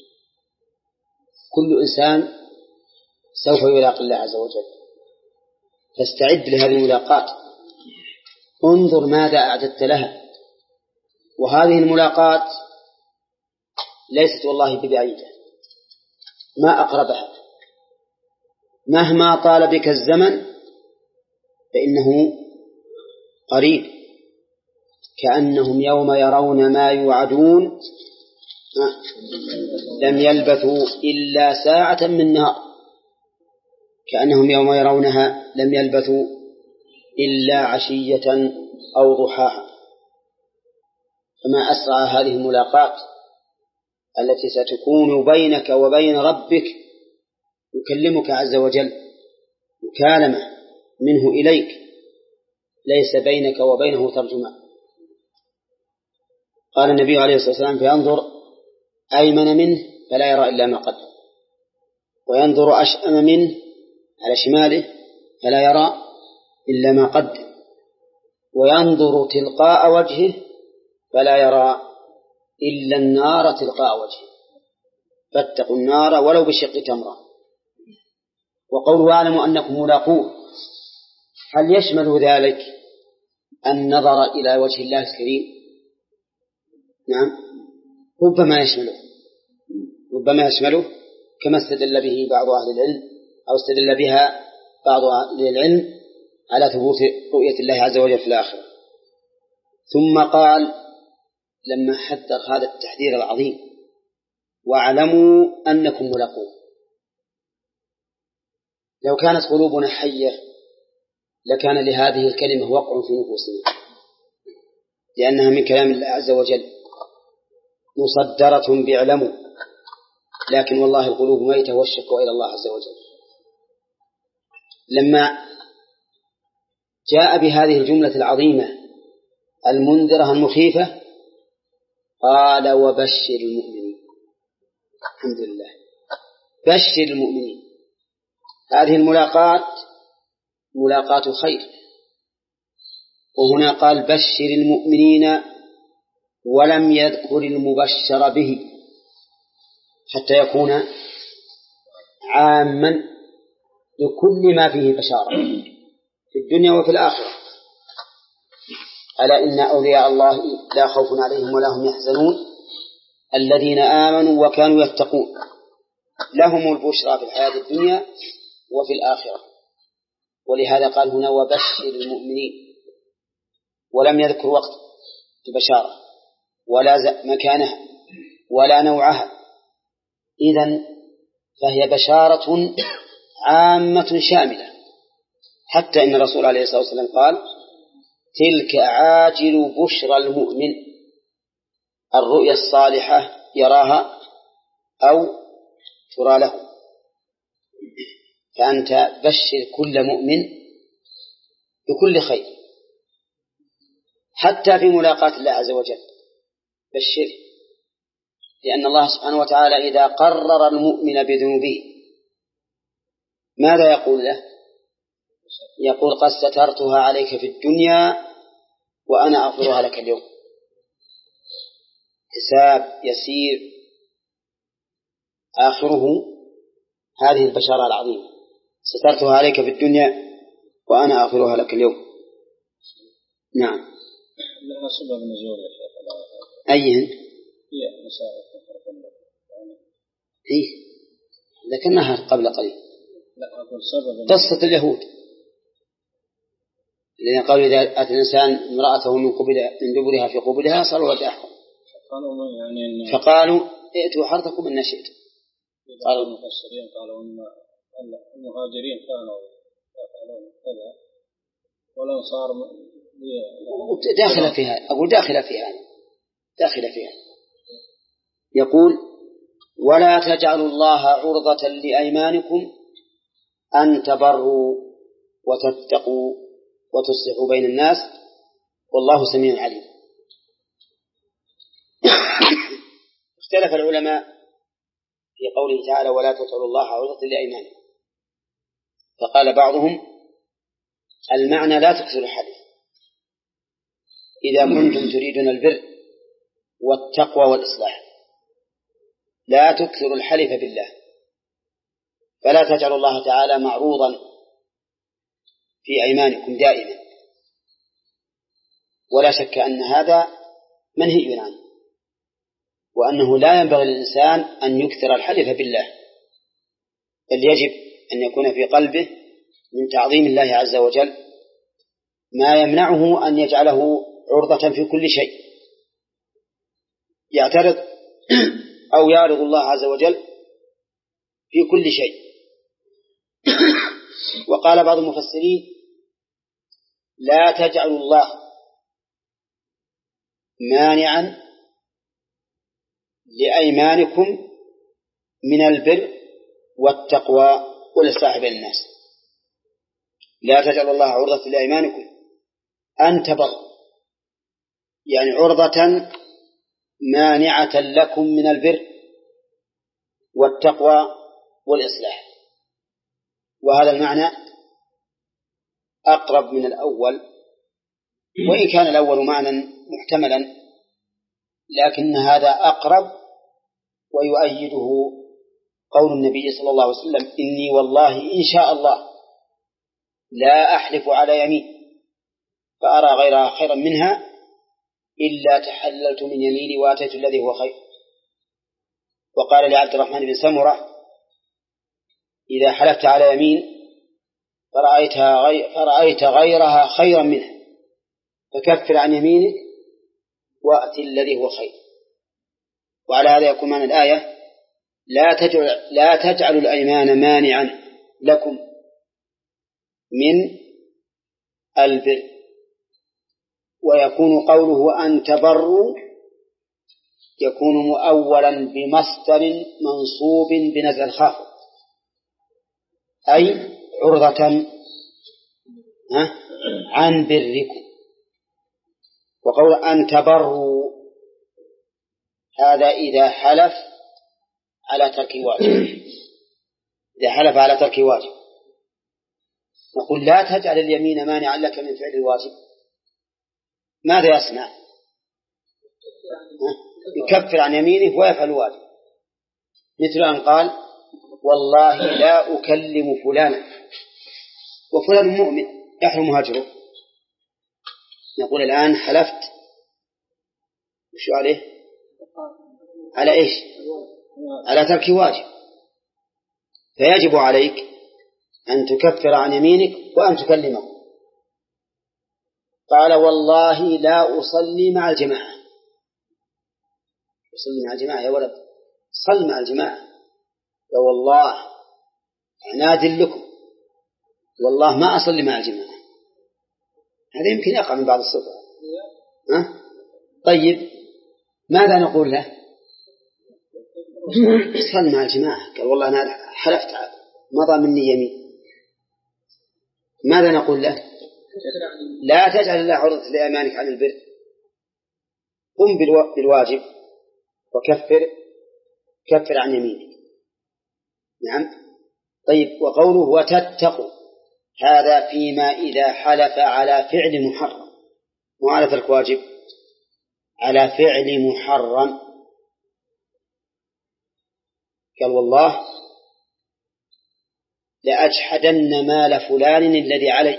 كل إنسان سوف يلاقي الله عز وجل، فاستعد لهذه الملاقات، انظر ماذا أعددت لها. وهذه الملاقات ليست والله ببعيدة، ما أقربها، مهما طال بك الزمن فإنه قريب. كأنهم يوم يرون ما يوعدون لم يلبثوا إلا ساعة من نهار، كأنهم يوم يرونها لم يلبثوا إلا عشية أو ضحاها. فما أسرع هذه الملاقات التي ستكون بينك وبين ربك، يكلمك عز وجل مكالمة منه إليك ليس بينك وبينه ترجمان. قال النبي عليه الصلاة والسلام فينظر أيمن منه فلا يرى إلا ما قدم، وينظر أشأم منه على شماله فلا يرى إلا ما قدم، وينظر تلقاء وجهه فلا يرى إلا النار تلقاء وجهه، فاتقوا النار ولو بشق تمرة. وقولوا واعلموا أنكم ملاقوه، هل يشمل ذلك النظر إلى وجه الله الكريم؟ نعم، ربما يشمله، ربما يشمله كما استدل به بعض أهل العلم، أو استدل بها بعض أهل العلم على ثبوت رؤية الله عز وجل في الآخرة. ثم قال لما حذر هذا التحذير العظيم واعلموا أنكم ملاقوه، لو كانت قلوبنا حية لكان لهذه الكلمة وقع في نفوسنا، لأنها من كلام الله عز وجل مصدرة باعلموا، لكن والله القلوب ميتة والشكوى إلى الله عز وجل. لما جاء بهذه الجملة العظيمة المنذرة المخيفة قال وبشر المؤمنين. الحمد لله، بشر المؤمنين. هذه الملاقات ملاقات خير، وهنا قال بشر المؤمنين ولم يذكر المبشر به حتى يكون عاما لكل ما فيه بشارة في الدنيا وفي الآخرة. ألا إن أولياء الله لا خوف عليهم ولا هم يحزنون الذين آمنوا وكانوا يتقون لهم البشرى في الحياة الدنيا وفي الآخرة. ولهذا قال هنا وبشر المؤمنين، ولم يذكر وقت البشارة ولا مكانها ولا نوعها. إذن فهي بشارة عامة شاملة، حتى إن الرسول عليه الصلاة والسلام قال تلك عاجل بشرى المؤمن، الرؤيا الصالحة يراها أو ترى له. فأنت بشر كل مؤمن بكل خير، حتى في ملاقاة الله عز وجل بشره، لأن الله سبحانه وتعالى إذا قرر المؤمن بذنوبه ماذا يقول له؟ يقول قد سترتها عليك في الدنيا وأنا أغفرها لك اليوم. حساب يسير آخره هذه البشارة العظيمة، سترتها عليك في الدنيا وأنا أغفرها لك اليوم. نعم. لها سبب نزول يا شيخ. أيهن؟ هي مسائل إيه ذكرناها قبل قليل. لا أقول سبب قصة اليهود الذين قالوا إذا أتى الإنسان امرأته من قبل من دبرها في قبلها صار ولد أحد، يعني فقالوا ائتوا حرثكم إن شئتم. قال المفسرين قالوا إن المهاجرين كانوا يفعلون كذا والأنصار داخلة فيها، أقول داخلة فيها داخلة فيها. يقول ولا تجعلوا الله عرضة لأيمانكم أن تبروا وتتقوا وتصلحوا بين الناس والله سميع عليم. اختلف العلماء في قوله تعالى ولا تجعلوا الله عرضة لأيمانكم، فقال بعضهم المعنى لا تكثروا الحديث إذا كنتم تريدون البر والتقوى والإصلاح، لا تكثروا الحلف بالله، فلا تجعلوا الله تعالى معروضا في أيمانكم دائما، ولا شك أن هذا منهي عنه، وأنه لا ينبغي للإنسان أن يكثر الحلف بالله، بل يجب أن يكون في قلبه من تعظيم الله عز وجل ما يمنعه أن يجعله عرضة في كل شيء يعترض أو يعرض الله عز وجل في كل شيء. وقال بعض المفسرين لا تجعلوا الله مانعا لأيمانكم من البر والتقوى والإصلاح بين الناس، لا تجعلوا الله عرضة لأيمانكم أن تبروا، يعني عرضة مانعة لكم من البر والتقوى والإصلاح. وهذا المعنى أقرب من الأول، وإن كان الأول معنى محتملا لكن هذا أقرب، ويؤيده قول النبي صلى الله عليه وسلم إني والله إن شاء الله لا أحلف على يمين فأرى غيرها خيرا منها إلا تحللت من يميني وأتيت الذي هو خير. وقال لعبد الرحمن بن سمرة إذا حلفت على يمين فرأيتها غير فرأيت غيرها خيرا منها فكفر عن يمينك وأتي الذي هو خير. وعلى هذا يكون معنى الآية لا تجعل لا تجعلوا الأيمان مانعا لكم من البر. ويكون قوله أن تبروا يكون مؤولا بمصدر منصوب بنزع الخافض، أي عرضة عن بركم. وقول أن تبروا هذا إذا حلف على ترك واجب، إذا حلف على ترك واجب نقول لا تجعل اليمين مانعا لك من فعل الواجب. ماذا يصنع؟ يكفر عن يمينه ويفعل الواجب، مثل أن قال والله لا أكلم فلانا وفلان مؤمن يحرم هجره، نقول الآن حلفت وشو عليه؟ على إيش؟ على ترك واجب، فيجب عليك أن تكفر عن يمينك وأن تكلمه. قال والله لا أصلي مع الجماعة، أصلي مع الجماعة يا ولد، صل مع الجماعة، يا والله عناد لكم والله ما أصلي مع الجماعة. هذا يمكن يقع من بعض الصفات. ها؟ طيب ماذا نقول له؟ صل مع الجماعة. قال والله أنا حلفت عاد مضى مني يمين. ماذا نقول له؟ لا تجعل الله عرضة لأيمانك عن البر، قم بالواجب وكفر كفر عن يمينك. نعم. طيب وقوله وتتقوا هذا فيما إذا حلف على فعل محرم، مو على ترك واجب، على فعل محرم. قال والله لأجحدن مال فلان الذي علي،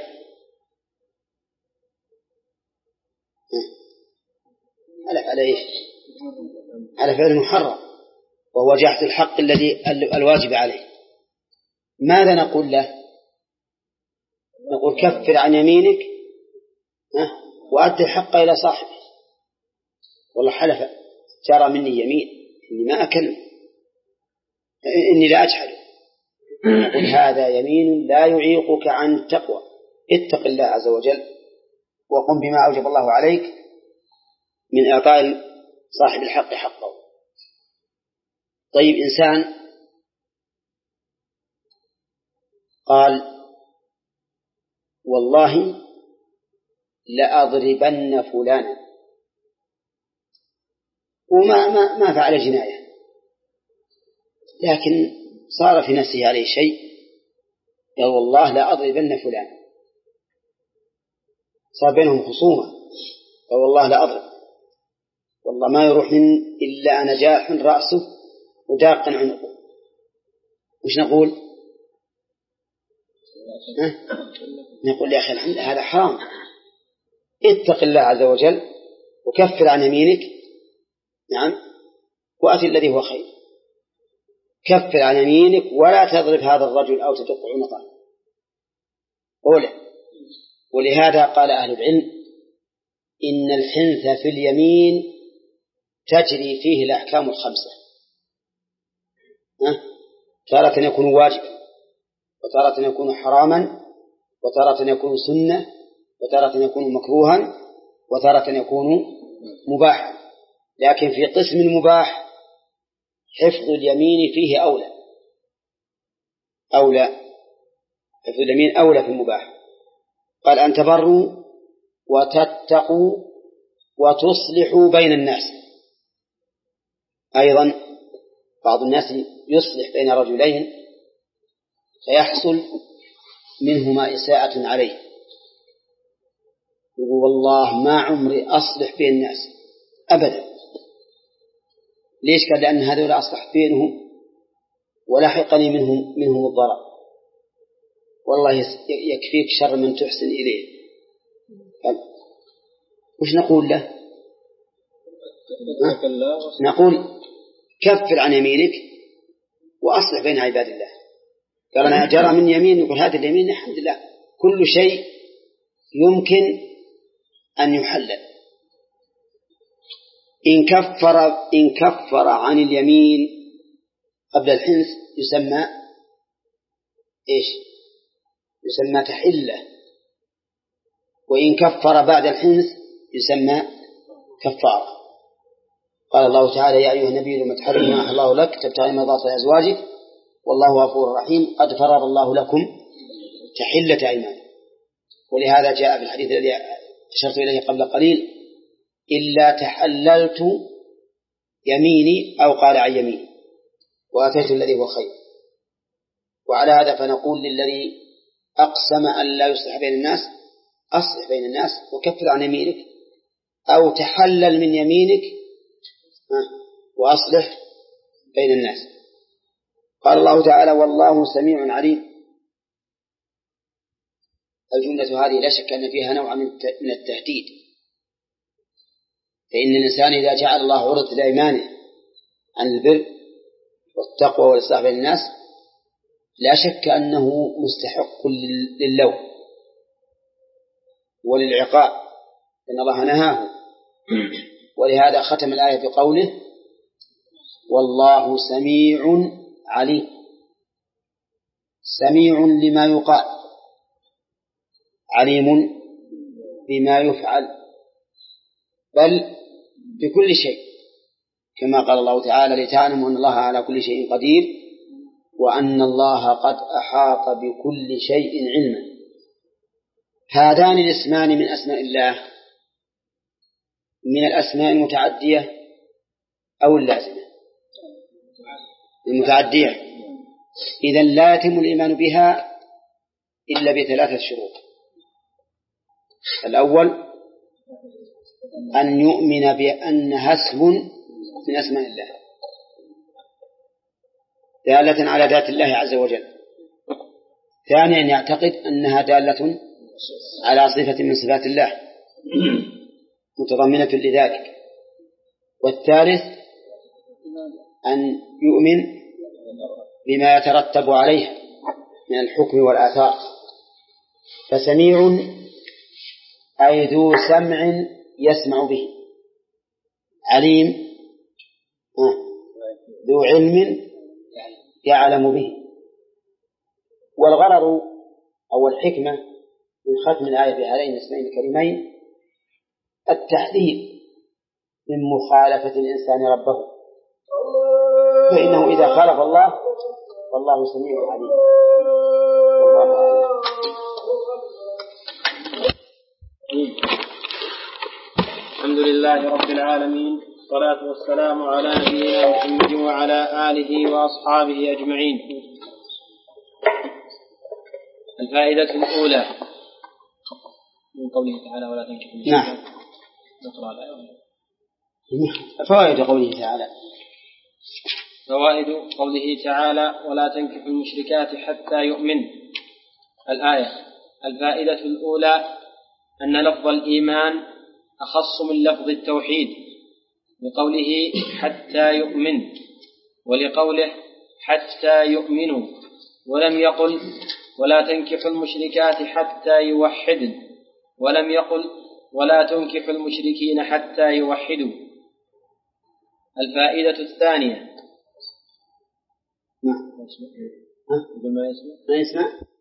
حلف على إيش؟ على فعل محرم، وهو جحد الحق الذي الواجب عليه. ماذا نقول له؟ نقول كفر عن يمينك وأدي الحق إلى صاحبه. والله حلف جرى مني يمين إني ما أكل، إني لا أجحد. نقول هذا يمين لا يعيقك عن التقوى، اتق الله عز وجل وقم بما أوجب الله عليك من إعطاء صاحب الحق حقه. طيب إنسان قال والله لأضربن فلانا، وما ما ما فعل جناية، لكن صار في نفسه عليه شيء، قال والله لأضربن فلانا، صار بينهم خصومة، قال والله لأضرب، والله ما يروح من إلا نجاح رأسه وداق عنقه. وش نقول؟ ها؟ نقول يا أخي الحمد هذا حرام، اتق الله عز وجل وكفر عن يمينك، نعم، وأتي الذي هو خير. كفر عن يمينك ولا تضرب هذا الرجل أو تدق عنقه أولا. ولهذا قال أهل العلم إن الحنث في اليمين تجري فيه الأحكام الخمسة، تارة يكون واجبا، وتارة يكون حراما، وتارة يكون سنة، وتارة يكون مكروها، وتارة يكون مباحا. لكن في قسم المباح حفظ اليمين فيه أولى أولى حفظ اليمين أولى في المباح. قال أن تبروا وتتقوا وتصلحوا بين الناس. أيضا بعض الناس يصلح بين رجلين فيحصل منهما إساءة عليه، يقول والله ما عمري أصلح بين الناس أبدا. ليش؟ قال لأن هذول أصلح بينهم ولحقني منهم منهم الضرر، والله يكفيك شر من تحسن إليه. قال وش نقول له؟ نقول كفر عن يمينك وأصلح بين عباد الله. قال أنا جرى من يمين، يقول هذا اليمين الحمد لله كل شيء يمكن أن يحلل. إن كفر إن كفر عن اليمين قبل الحنث يسمى إيش؟ يسمى تحلة. وإن كفر بعد الحنث يسمى كفارة. قال الله تعالى يا أيها النبي لما تحرم ما أحل الله لك تبتغي مرضات أزواجك والله غفور رحيم قد فرض الله لكم تحلة أيمانكم. ولهذا جاء في الحديث الذي أشرت إليه قبل قليل إلا تحللت يميني أو قال عن يميني وأتيت الذي هو خير. وعلى هذا فنقول للذي أقسم أن لا يصلح بين الناس أصلح بين الناس وكفر عن يمينك، أو تحلل من يمينك وأصلح بين الناس. قال الله تعالى والله سميع عليم. الجملة هذه لا شك أن فيها نوع من التهديد، فإن الإنسان إذا جعل الله عرضة لإيمانه عن البر والتقوى والإصلاح بين الناس لا شك أنه مستحق للوم وللعقاب، إن الله نهاه. ولهذا ختم الآية بقوله والله سميع عليم. سميع لما يقال، عليم بما يفعل، بل بكل شيء، كما قال الله تعالى لتعلموا أن الله على كل شيء قدير وأن الله قد أحاط بكل شيء علما. هذان الاسمان من أسماء الله من الأسماء المتعدية أو اللازمة؟ المتعدية. إذن لا يتم الإيمان بها إلا بثلاثة شروط. الأول أن يؤمن بأنها اسم من أسماء الله دالة على ذات الله عز وجل. ثانيا أن يعتقد أنها دالة على صفة من صفات الله متضمنة لذلك. والثالث أن يؤمن بما يترتب عليه من الحكم والآثار. فسميع أي ذو سمع يسمع به، عليم ذو علم يعلم به. والغرض أو الحكمة من ختم الآية بهذين الاسمين الكريمين التحذير من مخالفة الإنسان ربه، فإنه إذا خالف الله والله سميع عليم. الحمد لله رب العالمين، والصلاة والسلام على نبينا محمد وعلى آله وأصحابه أجمعين. الفائدة الأولى من قوله تعالى ولا تنكحوا المشركات. نعم. نقرأ الآية. فوائد قوله تعالى. فوائد قوله تعالى ولا تنكحوا المشركات حتى يؤمن. الآية. الفائدة الأولى أن لفظ الإيمان أخص من لفظ التوحيد لقوله حتى يؤمن، ولقوله حتى يؤمنوا، ولم يقل ولا تنكحوا المشركات حتى يوحدن، ولم يقل ولا تنكحوا المشركين حتى يوحدوا. الفائدة الثانية. ما يسمع؟ ما يسمع؟